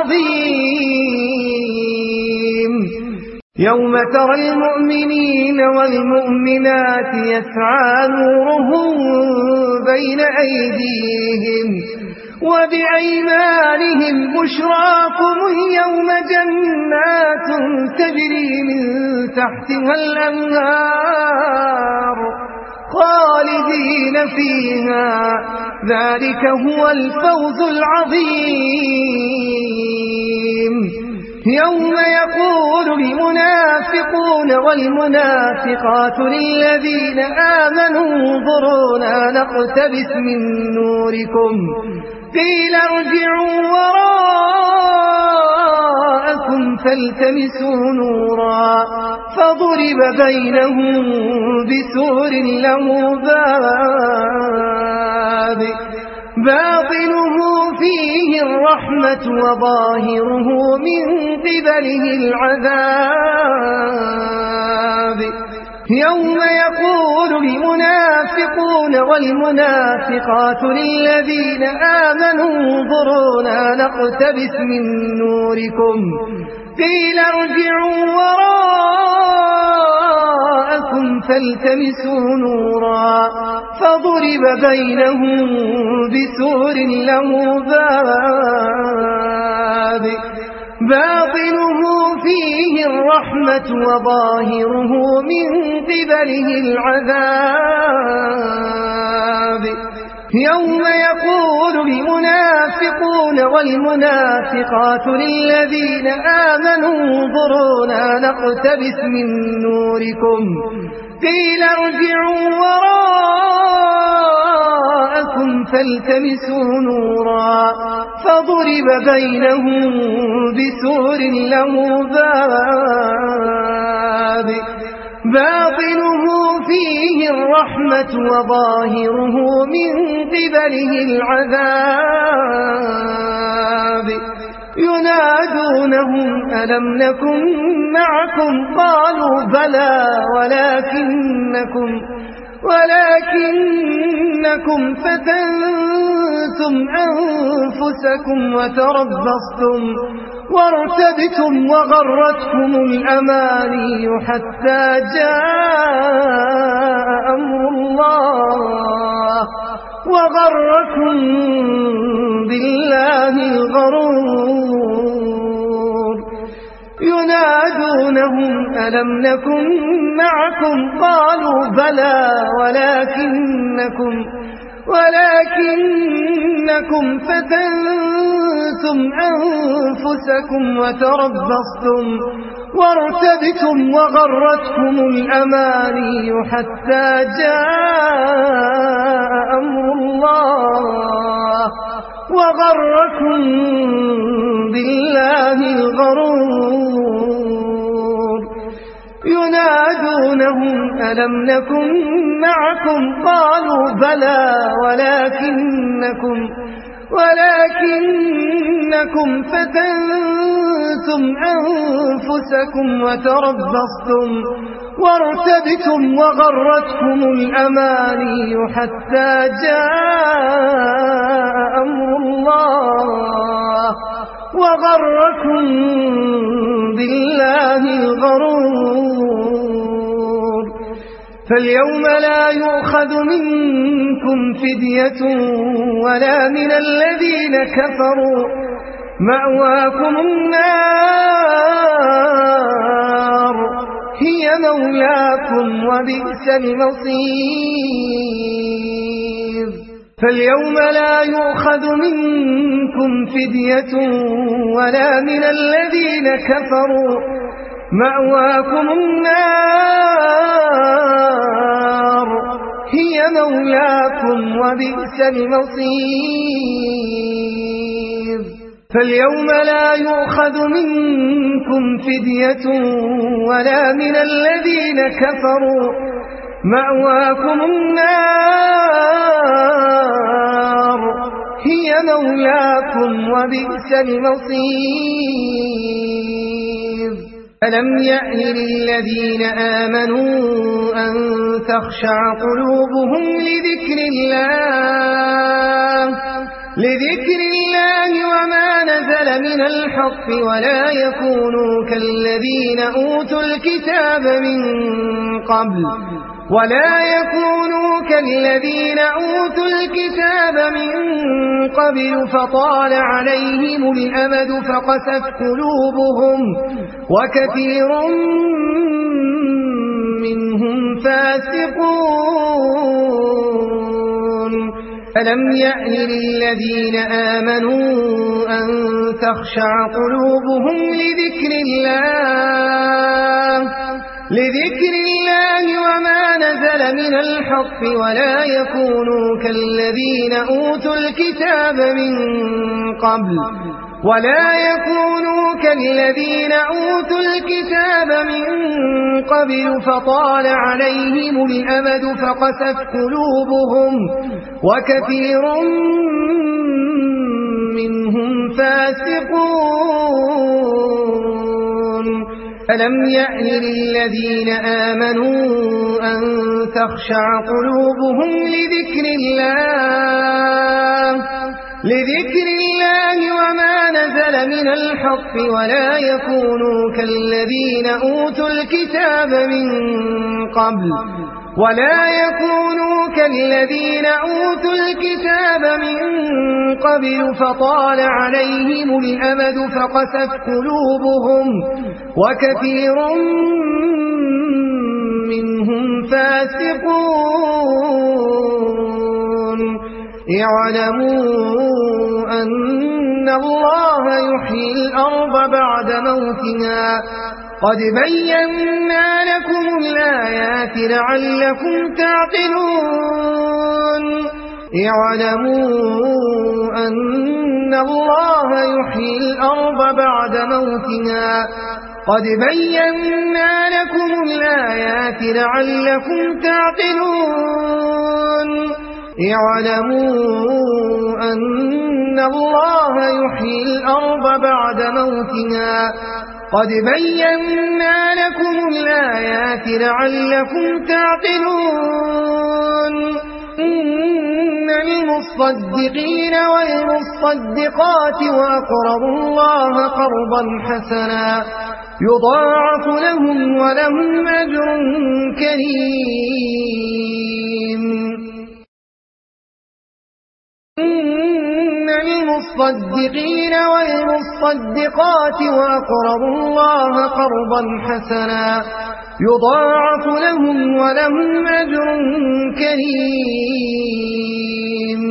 العظيم يوم ترى المؤمنين والمؤمنات يسعى نورهم بين أيديهم وبأيمانهم بشراكم اليوم جنات تجري من تحتها الأنهار خالدين فيها ذلك هو الفوز العظيم يوم يقول المنافقون والمنافقون والمنافقات للذين آمنوا انظرونا نقتبس من نوركم قيل ارجعوا وراءكم فالتمسوا نورا فضرب بينهم بسور له باب باطنه فيه الرحمة وظاهره من قبله العذاب يوم يقول المنافقون والمنافقات للذين آمنوا انظرونا نقتبس من نوركم قيل ارجعوا وراءكم فالتمسوا نورا فضرب بينهم بسور له باب باطنه فيه الرحمة وظاهره من قبله العذاب يوم يقول المنافقون والمنافقات للذين آمنوا انظرونا نقتبس من نوركم قيل ارجعوا وراءكم فالتمسوا نورا فضرب بينهم بسور له باب باطنه فيه الرحمة وظاهره من قبله العذاب ينادونهم ألم نكن معكم قالوا بلى ولكنكم فتنتم أنفسكم وتربصتم وارتبتم وغرتكم الأماني حتى جاء أمر الله وغركم بالله الغرور ينادونهم ألم نكن معكم قالوا بلى ولكنكم فتنتم أنفسكم وتربصتم وارتبتم وغرتكم الأماني حتى جاء أمر الله وغركم بالله الغرور ينادونهم ألم نكن معكم قالوا بلى ولكنكم فتنتم أنفسكم وتربصتم وارتبتم وغرتكم الأماني حتى جاء أمر الله وغركم بالله الغرور فاليوم لا يؤخذ منكم فدية ولا من الذين كفروا مأواكم النار هي مولاكم وبئس المصير فاليوم لا يؤخذ منكم فدية ولا من الذين كفروا مأواكم النار هي مولاكم وبئس المصير فاليوم لا يؤخذ منكم فدية ولا من الذين كفروا مأواكم النار هي مولاكم وبئس المصير ألم يأن للذين آمنوا أن تخشع قلوبهم لذكر الله وما نزل من الحق ولا يكونوا كالذين أوتوا الكتاب من قبل فطال عليهم الأمد فقست قلوبهم وكثير منهم فاسقون ألم يأن للذين آمنوا أن تخشع قلوبهم لذكر الله وما نزل من الحق ولا يكونوا كالذين أوتوا الكتاب من قبل فطال عليهم الأمد فقست قلوبهم وكثير منهم فاسقون. ألم يأن للذين آمنوا أن تخشع قلوبهم لذكر الله وما نزل من الحق ولا يكونوا كالذين أوتوا الكتاب من قبل فطال عليهم الأمد فقست قلوبهم وكثير منهم فاسقون. اعلموا أن الله يحيي الأرض بعد موتها قد بينا لكم الآيات لعلكم تعقلون. اعلموا أن الله يحيي الأرض بعد موتها قد بينا لكم الآيات لعلكم تعقلون. اعلموا أن الله يحيي الأرض بعد موتها قد بينا لكم الآيات لعلكم تعقلون. إن المصدقين والمصدقات وأقرضوا الله قرضا حسنا يضاعف لهم ولهم أجر كريم. إن المصدقين والمصدقات وأقرضوا الله قرضا حسنا يضاعف لهم ولهم أجر كريم.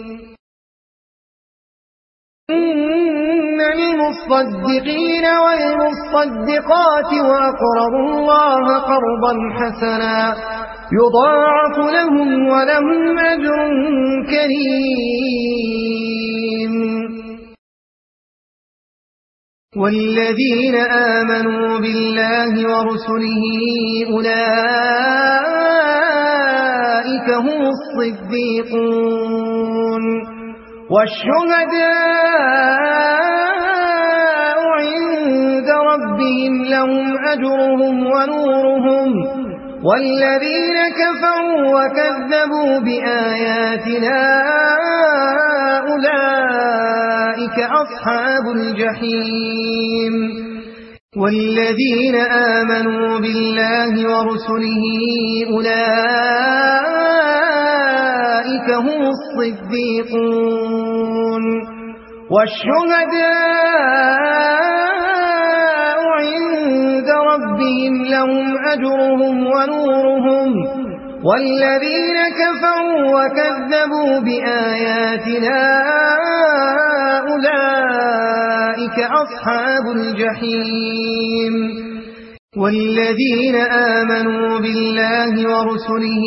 إن المصدقين والمصدقات وأقرضوا الله قرضا حسنا يضاعف لهم ولهم أجر كريم. والذين آمنوا بالله ورسله أولئك هم الصديقون والشهداء عند ربهم لهم أجرهم ونورهم. والذين كفروا وكذبوا بآياتنا أولئك أصحاب الجحيم. والذين آمنوا بالله ورسله أولئك هم الصديقون والشهداء عند ربهم لهم أجرهم ونورهم. والذين كفروا وكذبوا بآياتنا أولئك أصحاب الجحيم. والذين آمنوا بالله ورسله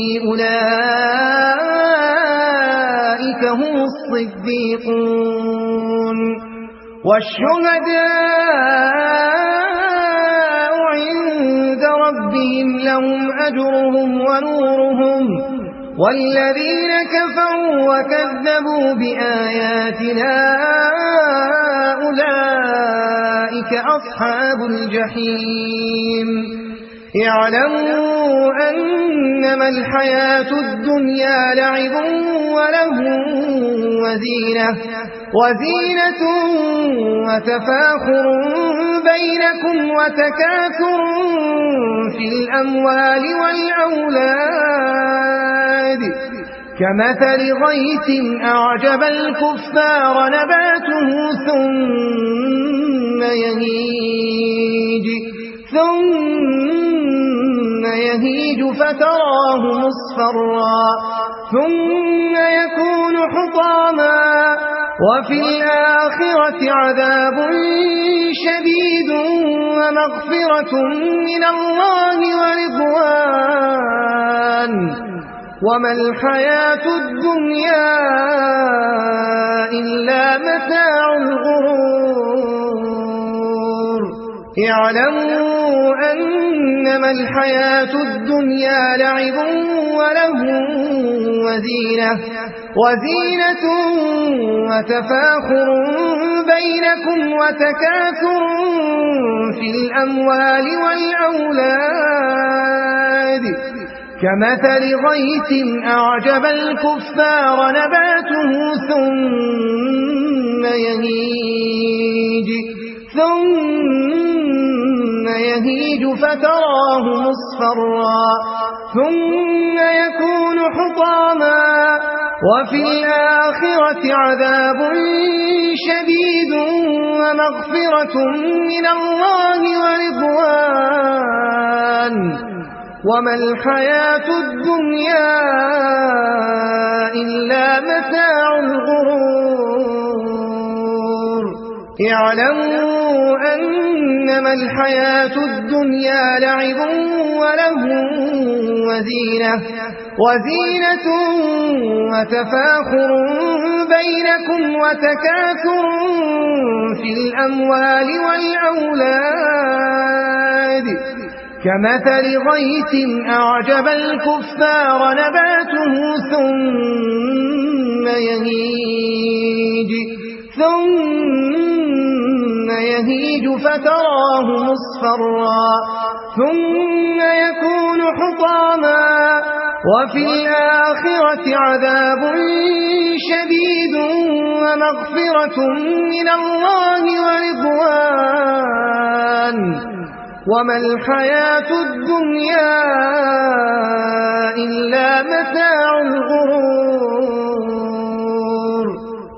أولئك هم الصديقون والشهداء عند ربهم لهم أجرهم ونورهم. والذين كفروا وكذبوا بآياتنا أولئك أصحاب الجحيم. اعلموا أنما الحياة الدنيا لعب وله وزينة وتفاخر بينكم وتكاثر في الأموال والأولاد كمثل غيث أعجب الكفار نباته ثم يهيج فتراه مصفرا ثم يكون حطاما وفي الآخرة عذاب شديد ومغفرة من الله ورضوان وما الحياة الدنيا إلا متاع الغرور اعلموا أنما الحياة الدنيا لعب وله وزينة وتفاخر بينكم وتكاثر في الأموال والأولاد كمثل غيث أعجب الكفار نباته ثم يهيج فتراه مصفرا ثم يكون حطاما وفي الآخرة عذاب شديد ومغفرة من الله ورضوان وما الحياة الدنيا إلا متاع الغرور اعلموا أنما الحياة الدنيا لعب وله وزينة وتفاخر بينكم وتكاثر في الأموال والأولاد كمثل غيث أعجب الكفار نباته ثم يهيج فتراه مصفرا ثم يكون حطاما وفي الآخرة عذاب شديد ومغفرة من الله ورضوان وما الحياة الدنيا إلا متاع الغرور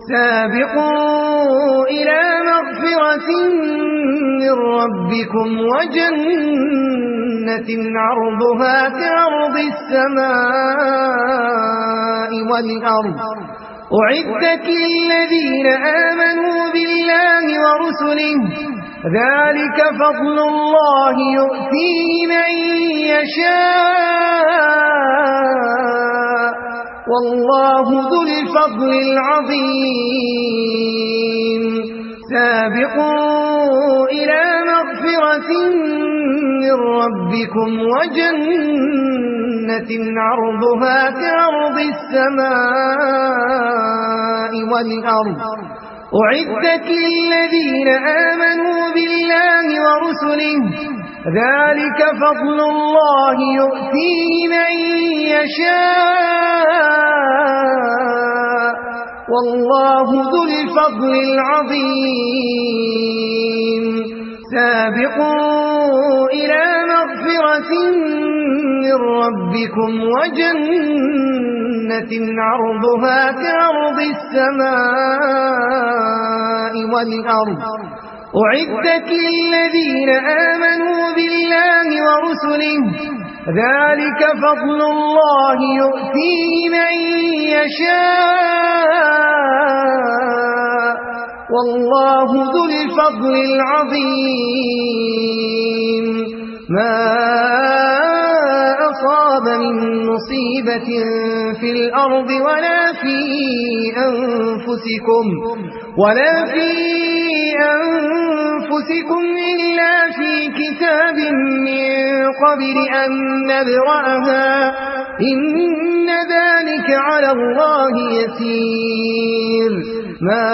سابقوا إلى مغفرة من ربكم وجنة عرضها كعرض السماء والأرض أعدت للذين آمنوا بالله ورسله ذلك فضل الله يؤتيه من يشاء والله ذو الفضل العظيم سابقوا إلى مغفرة من ربكم وجنة عرضها كعرض السماء والأرض أعدت للذين آمنوا بالله ورسله ذلك فضل الله يؤتيه من يشاء والله ذو الفضل العظيم سابقوا إلى مغفرة من ربكم وجنة عرضها كعرض السماء والأرض أعدت للذين آمنوا بالله ورسله ذلك فضل الله يؤتيه من يشاء والله ذو الفضل العظيم ما أصاب من مصيبة في الأرض ولا في أنفسكم إلا في كتاب من قبل أن نبرأها إن ذلك على الله يسير ما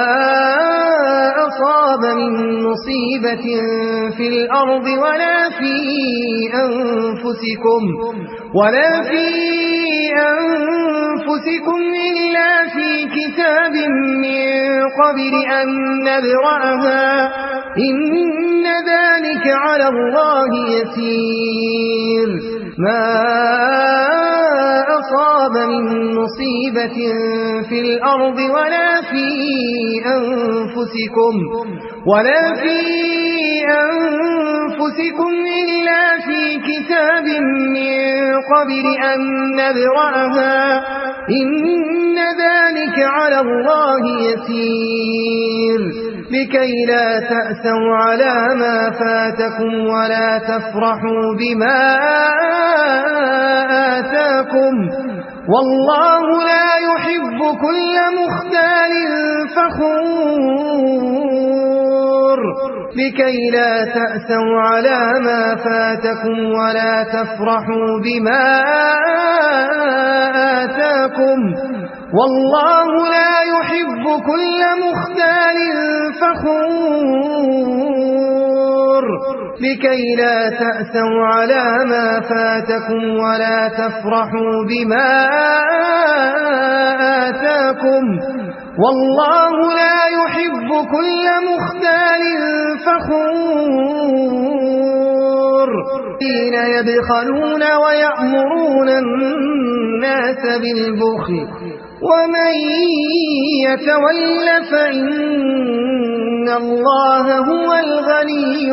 أصاب من مصيبة في الأرض ولا في أنفسكم إلا في كتاب من قبل أن نبرأها إن ذلك على الله يسير ما أصاب من مصيبة في الأرض ولا في أنفسكم إلا في كتاب من قبل أن نبرأها إن إن ذلك على الله يسير لكي لا تأسوا على ما فاتكم ولا تفرحوا بما آتاكم والله لا يحب كل مختال فخور لكي لا تأسوا على ما فاتكم ولا تفرحوا بما آتاكم والله لا يحب كل مختال فخور لكي لا تأسوا على ما فاتكم ولا تفرحوا بما آتاكم والله لا يحب كل مختال فخور الذين يبخلون ويأمرون الناس بالبخل ومن يتول فإن الله هو الغني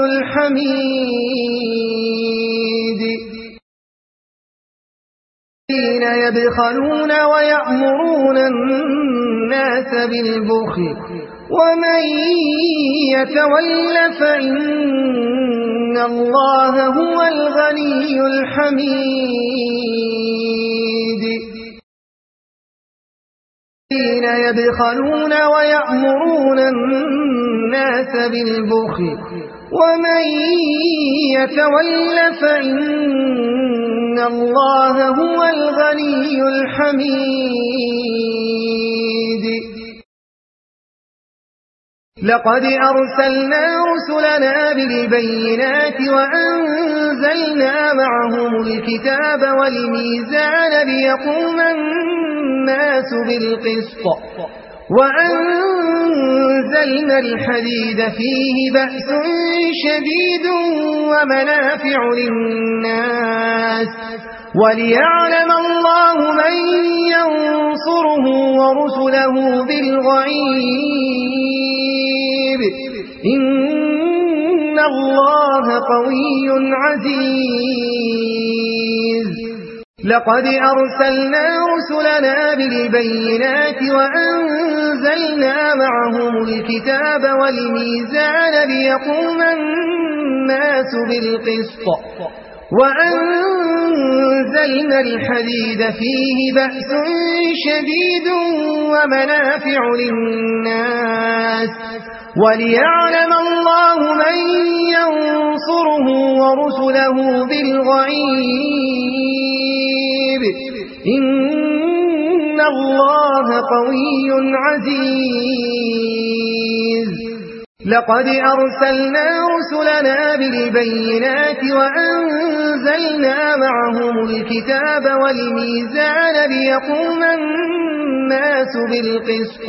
الحميد الذين يبخلون ويأمرون الناس بالبخل ومن يتول فإن الله هو الغني الحميد الذين يبخلون ويأمرون الناس بالبخل ومن يتول فإن الله هو الغني الحميد لقد أرسلنا رسلنا بالبينات وأنزلنا معهم الكتاب والميزان ليقوم الناس بالقسط وأنزلنا الحديد فيه بأس شديد ومنافع للناس وليعلم الله من ينصره ورسله بالغيب إن الله قوي عزيز لقد أرسلنا رسلنا بالبينات وأنزلنا معهم الكتاب والميزان ليقوم الناس بالقسط وأنزلنا الحديد فيه بأس شديد ومنافع للناس وليعلم الله من ينصره ورسله بالغيب إن الله قوي عزيز لقد أرسلنا رسلنا بالبينات وأنزلنا معهم الكتاب والميزان ليقوم الناس بالقسط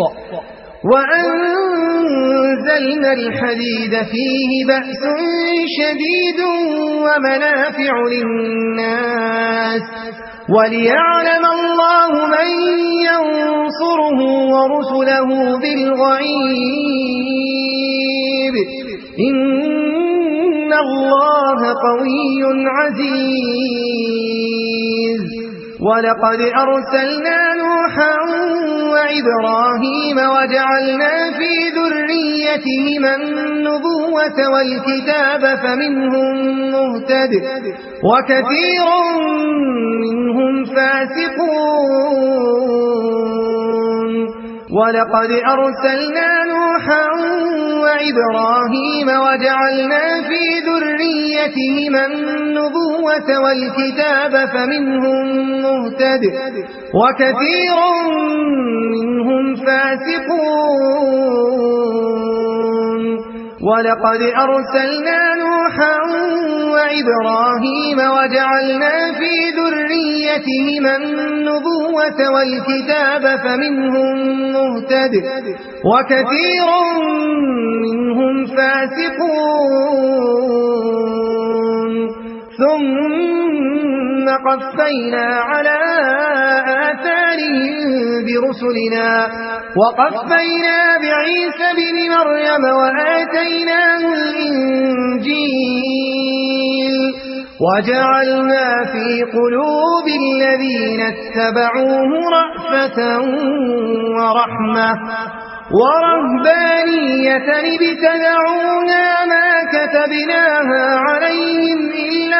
وأنزلنا الحديد فيه بأس شديد ومنافع للناس وليعلم الله من ينصره ورسله بالغيب إن الله قوي عزيز ولقد أرسلنا نوحا وإبراهيم وجعلنا في ذريتهما النبوة والكتاب فمنهم مهتد وكثير منهم فاسقون ولقد أرسلنا نوحا وإبراهيم وجعلنا في ذريتهما النبوة والكتاب فمنهم مهتد وكثير منهم فاسقون ولقد أرسلنا نوحا وإبراهيم وجعلنا في ذريتهما النبوة والكتاب فمنهم مهتد وكثير منهم فاسقون ثم قفينا على آثارهم برسلنا وقفينا بعيسى بن مريم وجعلنا في قلوب الذين اتبعوه رأفة ورحمة ورهبانية ابتدعوها ما كتبناها عليهم إلا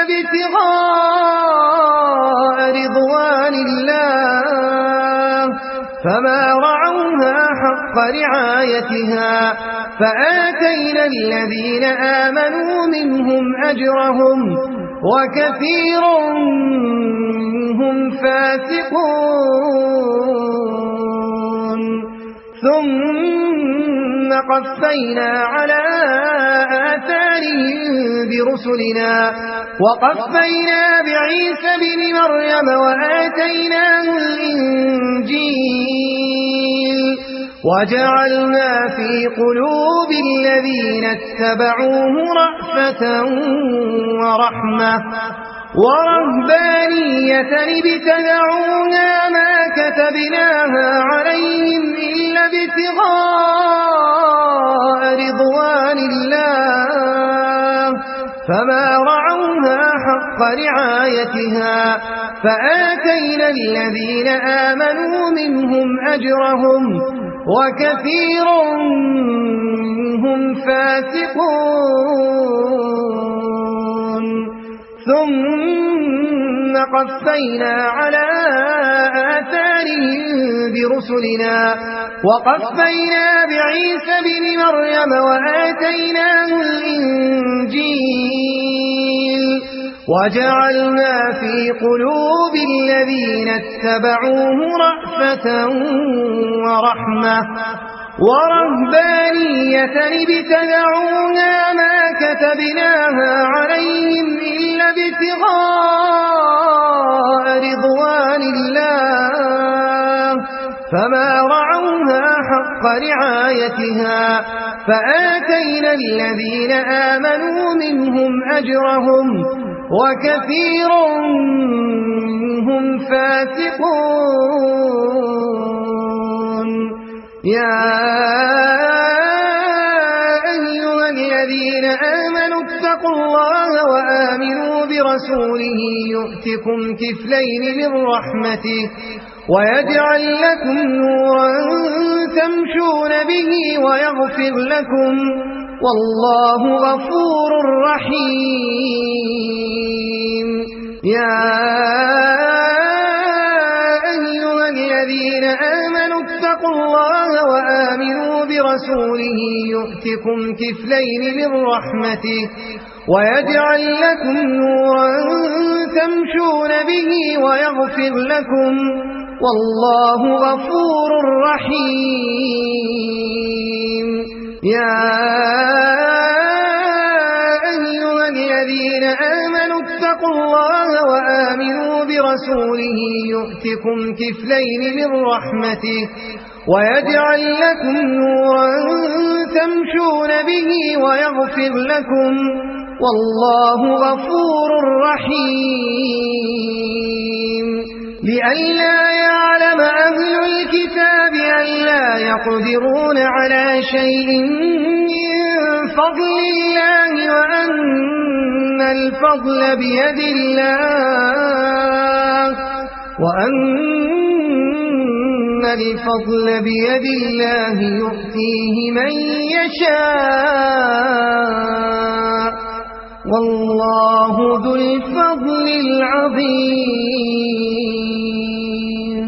ابتغاء رضوان الله فما رعوها حق رعايتها فآتينا الذين آمنوا منهم أجرهم وكثير منهم فاسقون ثم قفينا على آثارهم برسلنا وقفينا بعيسى بن مريم وآتيناه الإنجيل وجعلنا في قلوب الذين اتبعوه رأفة ورحمة ورهبانية ابتدعوها ما كتبناها عليهم إلا ابتغاء رضوان الله فما رعوها حق رعايتها فآتينا الذين آمنوا منهم أجرهم وكثير منهم فاسقون ثم قفينا على آثارهم برسلنا وقفينا بعيسى بن مريم وآتيناه الإنجيل وجعلنا في قلوب الذين اتبعوه رأفة ورحمة ورهبانية ابتدعوها ما كتبناها عليهم إلا ابتغاء رضوان الله فما رعوها حق رعايتها فآتينا الذين آمنوا منهم أجرهم وكثير منهم فاسقون يا أيها الذين آمنوا اتقوا الله وآمنوا برسوله يؤتكم كفلين من رحمته ويجعل لكم نورا تمشون به ويغفر لكم والله غفور رحيم يا أيها الذين آمنوا اتقوا الله وآمنوا برسوله يؤتكم كفلين من رحمته ويجعل لكم نورا تمشون به ويغفر لكم والله غفور رحيم يا أيها الذين آمنوا اتقوا الله وآمنوا برسوله يؤتكم كفلين من رحمته ويجعل لكم نورا تمشون به ويغفر لكم والله غفور رحيم لئلا يعلم أهل الكتاب ألا يقدرون على شيء من فضل الله وأن الفضل بيد الله يؤتيه من يشاء والله ذو الفضل العظيم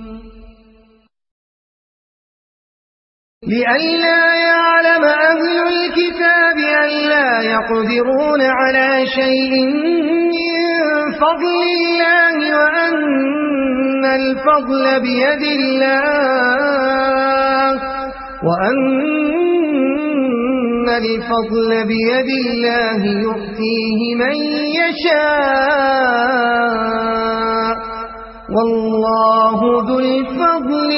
لئلا يعلم أهل الكتاب ألا يقدرون على شيء من فضل الله وأن الفضل بيد الله يؤتيه من يشاء والله ذو الفضل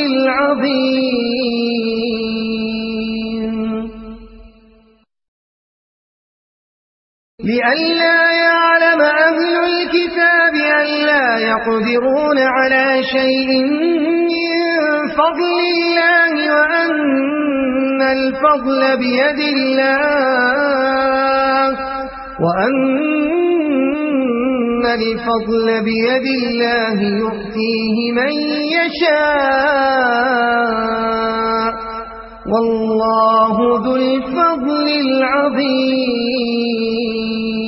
العظيم لئلا يعلم أهل الكتاب ألا يقدرون على شيء من فضل الله وأن الفضل بيد الله الفضل بيد الله يؤتيه من يشاء والله ذو الفضل العظيم.